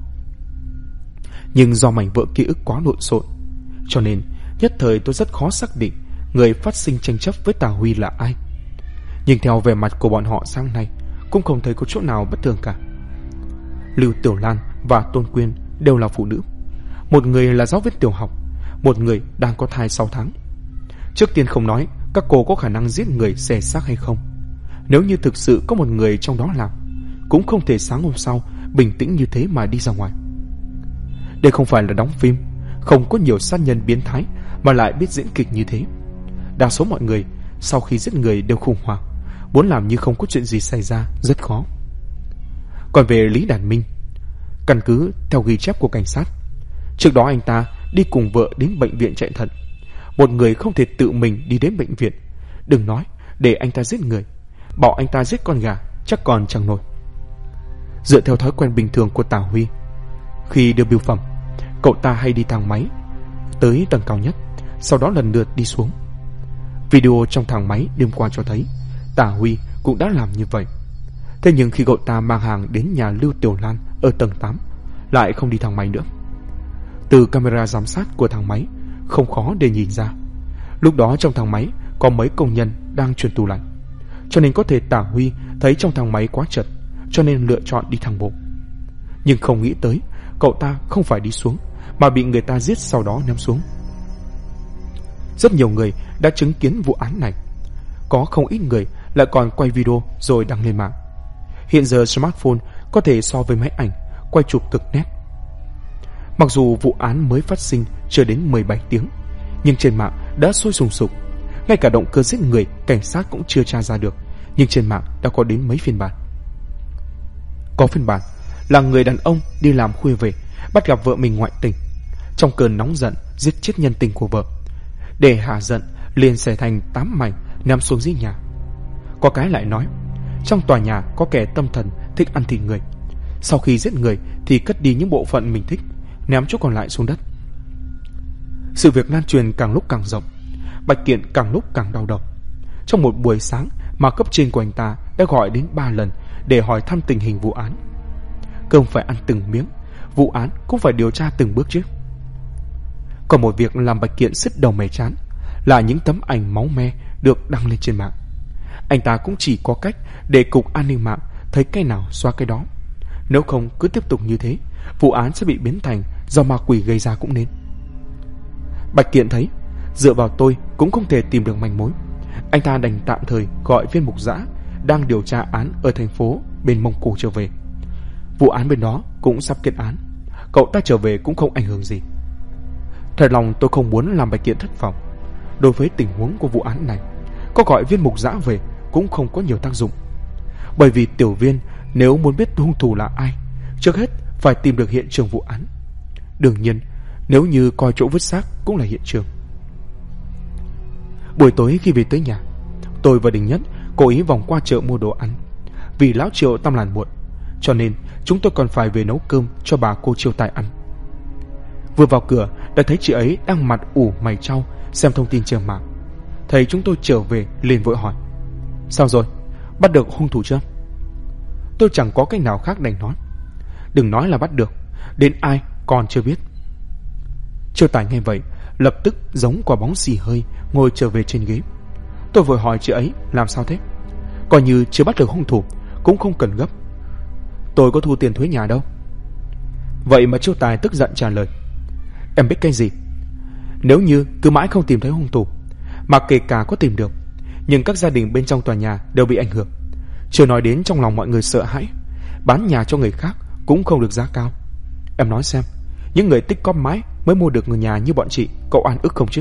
Nhưng do mảnh vỡ ký ức quá lộn xộn, cho nên nhất thời tôi rất khó xác định người phát sinh tranh chấp với Tả Huy là ai. Nhưng theo vẻ mặt của bọn họ sáng nay, cũng không thấy có chỗ nào bất thường cả. Lưu Tiểu Lan và Tôn Quyên đều là phụ nữ. Một người là giáo viên tiểu học, một người đang có thai 6 tháng. Trước tiên không nói các cô có khả năng giết người xẻ xác hay không, nếu như thực sự có một người trong đó làm, cũng không thể sáng hôm sau bình tĩnh như thế mà đi ra ngoài. Đây không phải là đóng phim, không có nhiều sát nhân biến thái mà lại biết diễn kịch như thế. Đa số mọi người sau khi giết người đều khủng hoảng, muốn làm như không có chuyện gì xảy ra rất khó. Còn về Lý Đàn Minh, căn cứ theo ghi chép của cảnh sát, trước đó anh ta đi cùng vợ đến bệnh viện chạy thận. Một người không thể tự mình đi đến bệnh viện, đừng nói để anh ta giết người, bảo anh ta giết con gà chắc còn chẳng nổi. Dựa theo thói quen bình thường của Tả Huy, khi đưa bưu phẩm, cậu ta hay đi thang máy tới tầng cao nhất, sau đó lần lượt đi xuống. Video trong thang máy đêm qua cho thấy Tả Huy cũng đã làm như vậy. Thế nhưng khi cậu ta mang hàng đến nhà Lưu Tiểu Lan ở tầng 8, lại không đi thang máy nữa. Từ camera giám sát của thang máy không khó để nhìn ra, lúc đó trong thang máy có mấy công nhân đang chuyển tủ lạnh, cho nên có thể Tả Huy thấy trong thang máy quá chật, cho nên lựa chọn đi thang bộ. Nhưng không nghĩ tới cậu ta không phải đi xuống, mà bị người ta giết sau đó ném xuống. Rất nhiều người đã chứng kiến vụ án này, có không ít người lại còn quay video rồi đăng lên mạng. Hiện giờ smartphone có thể so với máy ảnh quay chụp cực nét. Mặc dù vụ án mới phát sinh chưa đến 17 tiếng, nhưng trên mạng đã sôi sùng sục. Ngay cả động cơ giết người cảnh sát cũng chưa tra ra được, nhưng trên mạng đã có đến mấy phiên bản. Có phiên bản là người đàn ông đi làm khuya về, bắt gặp vợ mình ngoại tình, trong cơn nóng giận giết chết nhân tình của vợ. Để hạ giận liền xẻ thành 8 mảnh ném xuống dưới nhà. Có cái lại nói trong tòa nhà có kẻ tâm thần thích ăn thịt người, sau khi giết người thì cất đi những bộ phận mình thích, ném chỗ còn lại xuống đất. Sự việc lan truyền càng lúc càng rộng, Bạch Kiện càng lúc càng đau đầu. Trong một buổi sáng mà cấp trên của anh ta đã gọi đến 3 lần để hỏi thăm tình hình vụ án. Cơm phải ăn từng miếng, vụ án cũng phải điều tra từng bước chứ. Còn một việc làm Bạch Kiện sứt đầu mẻ chán là những tấm ảnh máu me được đăng lên trên mạng. Anh ta cũng chỉ có cách để cục an ninh mạng thấy cái nào xóa cái đó. Nếu không cứ tiếp tục như thế, vụ án sẽ bị biến thành do ma quỷ gây ra cũng nên. Bạch Kiện thấy dựa vào tôi cũng không thể tìm được manh mối. Anh ta đành tạm thời gọi viên mục giã đang điều tra án ở thành phố bên Mông Cổ trở về. Vụ án bên đó cũng sắp kết án, cậu ta trở về cũng không ảnh hưởng gì. Thật lòng tôi không muốn làm Bạch Kiện thất vọng. Đối với tình huống của vụ án này, có gọi viên mục giã về cũng không có nhiều tác dụng. Bởi vì Tiểu Viên nếu muốn biết hung thủ là ai, trước hết phải tìm được hiện trường vụ án. Đương nhiên, nếu như coi chỗ vứt xác cũng là hiện trường. Buổi tối khi về tới nhà, tôi và Đình Nhất cố ý vòng qua chợ mua đồ ăn. Vì lão Triệu tăm làn muộn, cho nên chúng tôi còn phải về nấu cơm cho bà cô Triệu Tài ăn. Vừa vào cửa đã thấy chị ấy đang mặt ủ mày chau xem thông tin trên mạng. Thấy chúng tôi trở về liền vội hỏi: sao rồi, bắt được hung thủ chưa? Tôi chẳng có cách nào khác đành nói: đừng nói là bắt được, đến ai còn chưa biết. Triệu Tài nghe vậy lập tức giống quả bóng xì hơi ngồi trở về trên ghế. Tôi vội hỏi chị ấy làm sao thế. Coi như chưa bắt được hung thủ cũng không cần gấp, tôi có thu tiền thuế nhà đâu. Vậy mà Triệu Tài tức giận trả lời: em biết cái gì? Nếu như cứ mãi không tìm thấy hung thủ, mà kể cả có tìm được, nhưng các gia đình bên trong tòa nhà đều bị ảnh hưởng, chưa nói đến trong lòng mọi người sợ hãi, bán nhà cho người khác cũng không được giá cao. Em nói xem, những người tích cóp mãi mới mua được người nhà như bọn chị, cậu oan ức không chứ?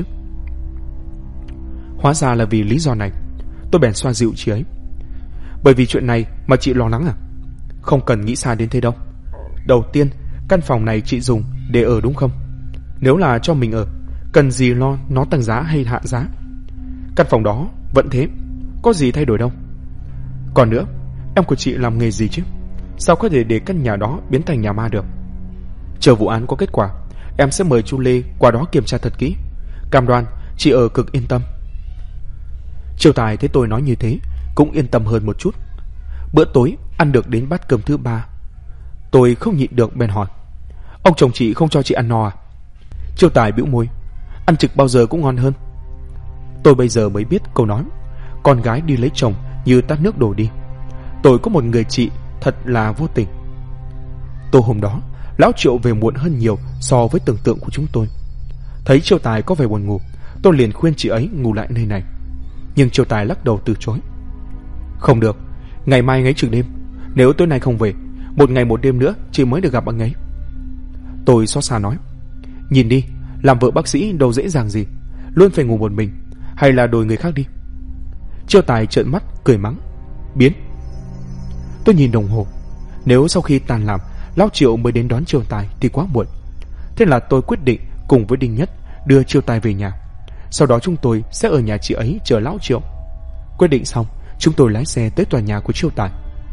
Hóa ra là vì lý do này. Tôi bèn xoa dịu chị ấy: bởi vì chuyện này mà chị lo lắng à? Không cần nghĩ xa đến thế đâu. Đầu tiên, căn phòng này chị dùng để ở đúng không? Nếu là cho mình ở, cần gì lo nó tăng giá hay hạ giá? Căn phòng đó vẫn thế, có gì thay đổi đâu. Còn nữa, em của chị làm nghề gì chứ? Sao có thể để căn nhà đó biến thành nhà ma được? Chờ vụ án có kết quả, em sẽ mời chú Lê qua đó kiểm tra thật kỹ, cam đoan chị ở cực yên tâm. Triệu Tài thấy tôi nói như thế cũng yên tâm hơn một chút. Bữa tối ăn được đến bát cơm thứ 3, tôi không nhịn được bèn hỏi: ông chồng chị không cho chị ăn no à? Triệu Tài bĩu môi: ăn trực bao giờ cũng ngon hơn. Tôi bây giờ mới biết câu nói con gái đi lấy chồng như tát nước đổ đi. Tôi có một người chị thật là vô tình. Tối hôm đó lão Triệu về muộn hơn nhiều so với tưởng tượng của chúng tôi. Thấy Triệu Tài có vẻ buồn ngủ, tôi liền khuyên chị ấy ngủ lại nơi này. Nhưng Triệu Tài lắc đầu từ chối: không được, ngày mai ngáy trực đêm, nếu tối nay không về, một ngày một đêm nữa chị mới được gặp anh ấy. Tôi xót xa nói: nhìn đi, làm vợ bác sĩ đâu dễ dàng gì, luôn phải ngủ một mình, hay là đổi người khác đi. Triệu Tài trợn mắt cười mắng: biến. Tôi nhìn đồng hồ, nếu sau khi tàn làm lão Triệu mới đến đón Triệu Tài thì quá muộn. Thế là tôi quyết định cùng với Đinh Nhất đưa Triệu Tài về nhà. Sau đó chúng tôi sẽ ở nhà chị ấy chờ lão Triệu. Quyết định xong, chúng tôi lái xe tới tòa nhà của Triệu Tài.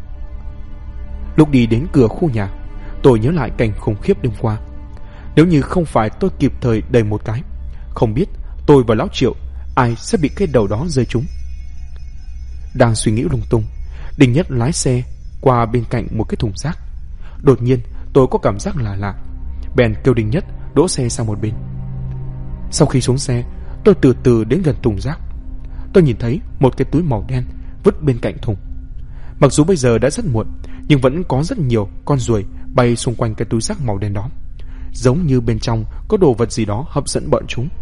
Lúc đi đến cửa khu nhà, tôi nhớ lại cảnh khủng khiếp đêm qua. Nếu như không phải tôi kịp thời đẩy một cái, không biết tôi và lão Triệu ai sẽ bị cái đầu đó rơi trúng. Đang suy nghĩ lung tung, Đinh Nhất lái xe qua bên cạnh một cái thùng rác. Đột nhiên tôi có cảm giác lạ lạ, bèn kêu Đinh Nhất đỗ xe sang một bên. Sau khi xuống xe, tôi từ từ đến gần thùng rác. Tôi nhìn thấy một cái túi màu đen vứt bên cạnh thùng. Mặc dù bây giờ đã rất muộn, nhưng vẫn có rất nhiều con ruồi bay xung quanh cái túi rác màu đen đó, giống như bên trong có đồ vật gì đó hấp dẫn bọn chúng.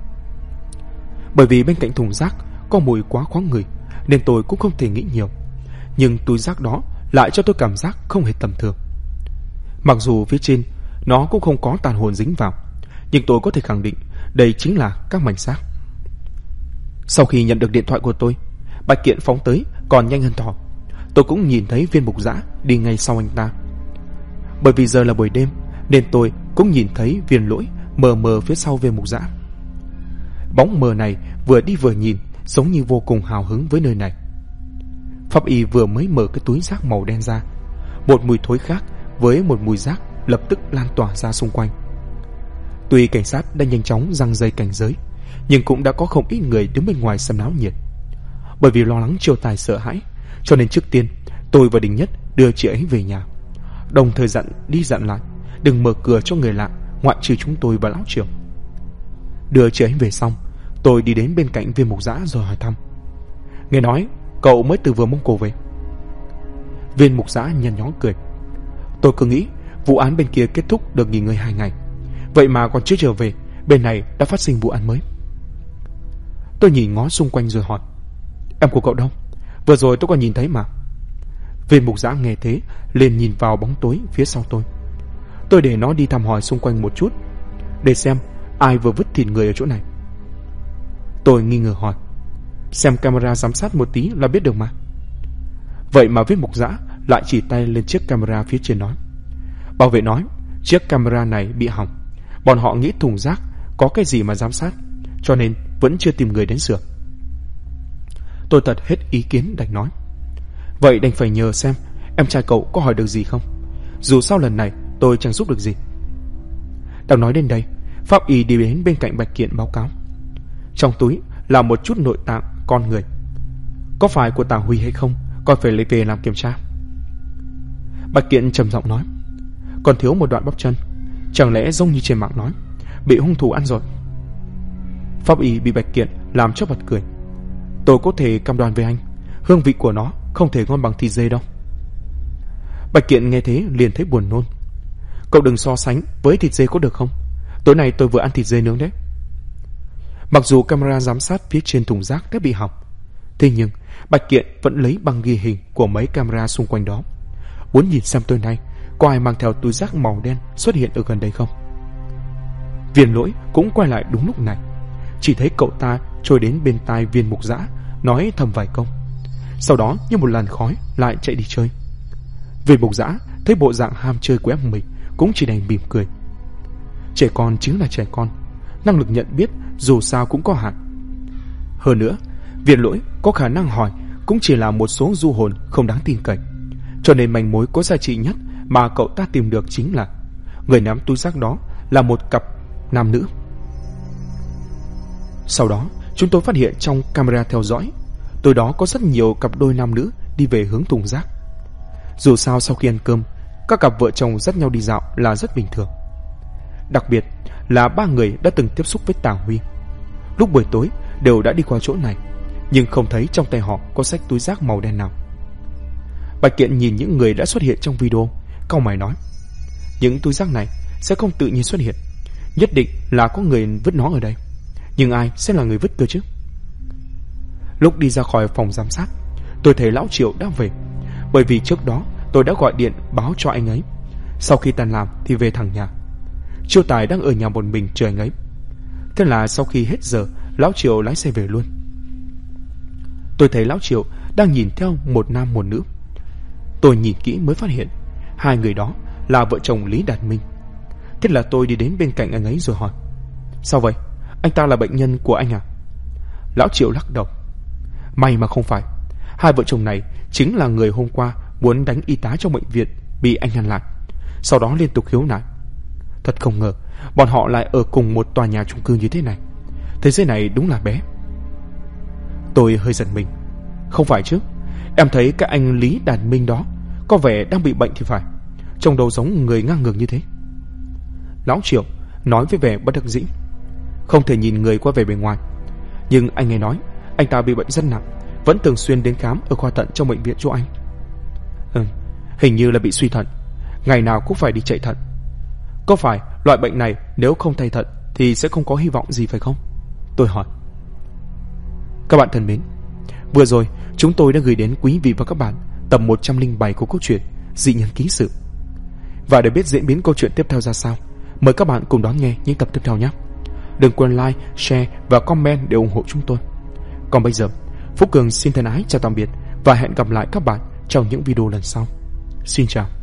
Bởi vì bên cạnh thùng rác có mùi quá khoáng người, nên tôi cũng không thể nghĩ nhiều. Nhưng túi rác đó lại cho tôi cảm giác không hề tầm thường. Mặc dù phía trên nó cũng không có tàn hồn dính vào, nhưng tôi có thể khẳng định đây chính là các mảnh xác. Sau khi nhận được điện thoại của tôi, Bạch Kiện phóng tới còn nhanh hơn thỏ. Tôi cũng nhìn thấy viên mục giã đi ngay sau anh ta. Bởi vì giờ là buổi đêm nên tôi cũng nhìn thấy viên lỗi mờ mờ phía sau viên mục giã. Bóng mờ này vừa đi vừa nhìn, giống như vô cùng hào hứng với nơi này. Pháp y vừa mới mở cái túi rác màu đen ra, một mùi thối khác với một mùi rác lập tức lan tỏa ra xung quanh. Tuy cảnh sát đã nhanh chóng giăng dây cảnh giới, nhưng cũng đã có không ít người đứng bên ngoài xem náo nhiệt. Bởi vì lo lắng Triệu Tài sợ hãi, cho nên trước tiên tôi và Đình Nhất đưa chị ấy về nhà, đồng thời dặn đi dặn lại đừng mở cửa cho người lạ ngoại trừ chúng tôi và lão Triệu. Đưa chị ấy về xong, tôi đi đến bên cạnh viên mục giã rồi hỏi thăm: nghe nói cậu mới từ vừa Mông Cổ về? Viên mục giã nhăn nhó cười: Tôi cứ nghĩ vụ án bên kia kết thúc được nghỉ ngơi 2 ngày, vậy mà còn chưa trở về, bên này đã phát sinh vụ án mới. Tôi nhìn ngó xung quanh rồi hỏi: Em của cậu đâu? Vừa rồi tôi còn nhìn thấy mà. Viên mục giã nghe thế liền nhìn vào bóng tối phía sau tôi. Tôi để nó đi thăm hỏi xung quanh một chút, để xem ai vừa vứt thịt người ở chỗ này. Tôi nghi ngờ hỏi: Xem camera giám sát một tí là biết được mà. Vậy mà viên mục giã lại chỉ tay lên chiếc camera phía trên nói: Bảo vệ nói chiếc camera này bị hỏng, bọn họ nghĩ thùng rác có cái gì mà giám sát, cho nên vẫn chưa tìm người đến sửa. Tôi thật hết ý kiến đành nói: Vậy đành phải nhờ xem em trai cậu có hỏi được gì không, dù sao lần này tôi chẳng giúp được gì. Đang nói đến đây, pháp y đi đến bên cạnh Bạch Kiện báo cáo: Trong túi là một chút nội tạng con người, có phải của Tào Huy hay không, còn phải lấy về làm kiểm tra. Bạch Kiện trầm giọng nói: Còn thiếu một đoạn bắp chân, chẳng lẽ giống như trên mạng nói bị hung thủ ăn rồi? Pháp y bị Bạch Kiện làm cho bật cười: Tôi có thể cam đoan với anh, hương vị của nó không thể ngon bằng thịt dê đâu. Bạch Kiện nghe thế liền thấy buồn nôn: Cậu đừng so sánh với thịt dê có được không? Tối nay tôi vừa ăn thịt dê nướng đấy. Mặc dù camera giám sát phía trên thùng rác đã bị hỏng, thế nhưng Bạch Kiện vẫn lấy băng ghi hình của mấy camera xung quanh đó, muốn nhìn xem tối nay có ai mang theo túi rác màu đen xuất hiện ở gần đây không. Viên Lỗi cũng quay lại đúng lúc này, chỉ thấy cậu ta trôi đến bên tai viên mục giã, nói thầm vài câu, sau đó như một làn khói lại chạy đi chơi. Viên mục giã thấy bộ dạng ham chơi của em mình cũng chỉ đành mỉm cười. Trẻ con chính là trẻ con, năng lực nhận biết dù sao cũng có hạn. Hơn nữa, Viên Lỗi có khả năng hỏi cũng chỉ là một số du hồn không đáng tin cậy, cho nên manh mối có giá trị nhất mà cậu ta tìm được chính là người nắm túi rác đó là một cặp nam nữ. Sau đó chúng tôi phát hiện trong camera theo dõi, tối đó có rất nhiều cặp đôi nam nữ đi về hướng thùng rác. Dù sao sau khi ăn cơm, các cặp vợ chồng dắt nhau đi dạo là rất bình thường. Đặc biệt là 3 người đã từng tiếp xúc với Tào Huy, lúc buổi tối đều đã đi qua chỗ này, nhưng không thấy trong tay họ có xách túi rác màu đen nào. Bạch Kiện nhìn những người đã xuất hiện trong video, cau mày nói: Những túi rác này sẽ không tự nhiên xuất hiện, nhất định là có người vứt nó ở đây. Nhưng ai sẽ là người vứt cơ chứ? Lúc đi ra khỏi phòng giám sát, tôi thấy lão Triệu đã về, bởi vì trước đó tôi đã gọi điện báo cho anh ấy. Sau khi tan làm thì về thẳng nhà. Triệu Tài đang ở nhà một mình chờ anh ấy. Thế là sau khi hết giờ, lão Triệu lái xe về luôn. Tôi thấy lão Triệu đang nhìn theo một nam một nữ. Tôi nhìn kỹ mới phát hiện 2 người đó là vợ chồng Lý Đạt Minh. Thế là tôi đi đến bên cạnh anh ấy rồi hỏi: Sao vậy? Anh ta là bệnh nhân của anh à? Lão Triệu lắc đầu: May mà không phải. 2 vợ chồng này chính là người hôm qua muốn đánh y tá trong bệnh viện, bị anh ngăn lại, sau đó liên tục khiếu nại. Thật không ngờ bọn họ lại ở cùng một tòa nhà chung cư như thế này. Thế giới này đúng là bé. Tôi hơi giật mình: Không phải chứ, em thấy các anh Lý Đạt Minh đó có vẻ đang bị bệnh thì phải, trông đâu giống người ngang ngược như thế. Lão Triệu nói với vẻ bất đắc dĩ: Không thể nhìn người qua vẻ bề ngoài, nhưng anh nghe nói anh ta bị bệnh rất nặng, vẫn thường xuyên đến khám ở khoa thận trong bệnh viện chỗ anh. Hình như là bị suy thận, ngày nào cũng phải đi chạy thận. Có phải loại bệnh này nếu không thay thận thì sẽ không có hy vọng gì phải không? Tôi hỏi. Các bạn thân mến, vừa rồi chúng tôi đã gửi đến quý vị và các bạn tập 107 của câu chuyện Dị Nhân Ký Sự. Và để biết diễn biến câu chuyện tiếp theo ra sao, mời các bạn cùng đón nghe những tập tiếp theo nhé. Đừng quên like, share và comment để ủng hộ chúng tôi. Còn bây giờ, Phúc Cường xin thân ái chào tạm biệt và hẹn gặp lại các bạn trong những video lần sau. Xin chào.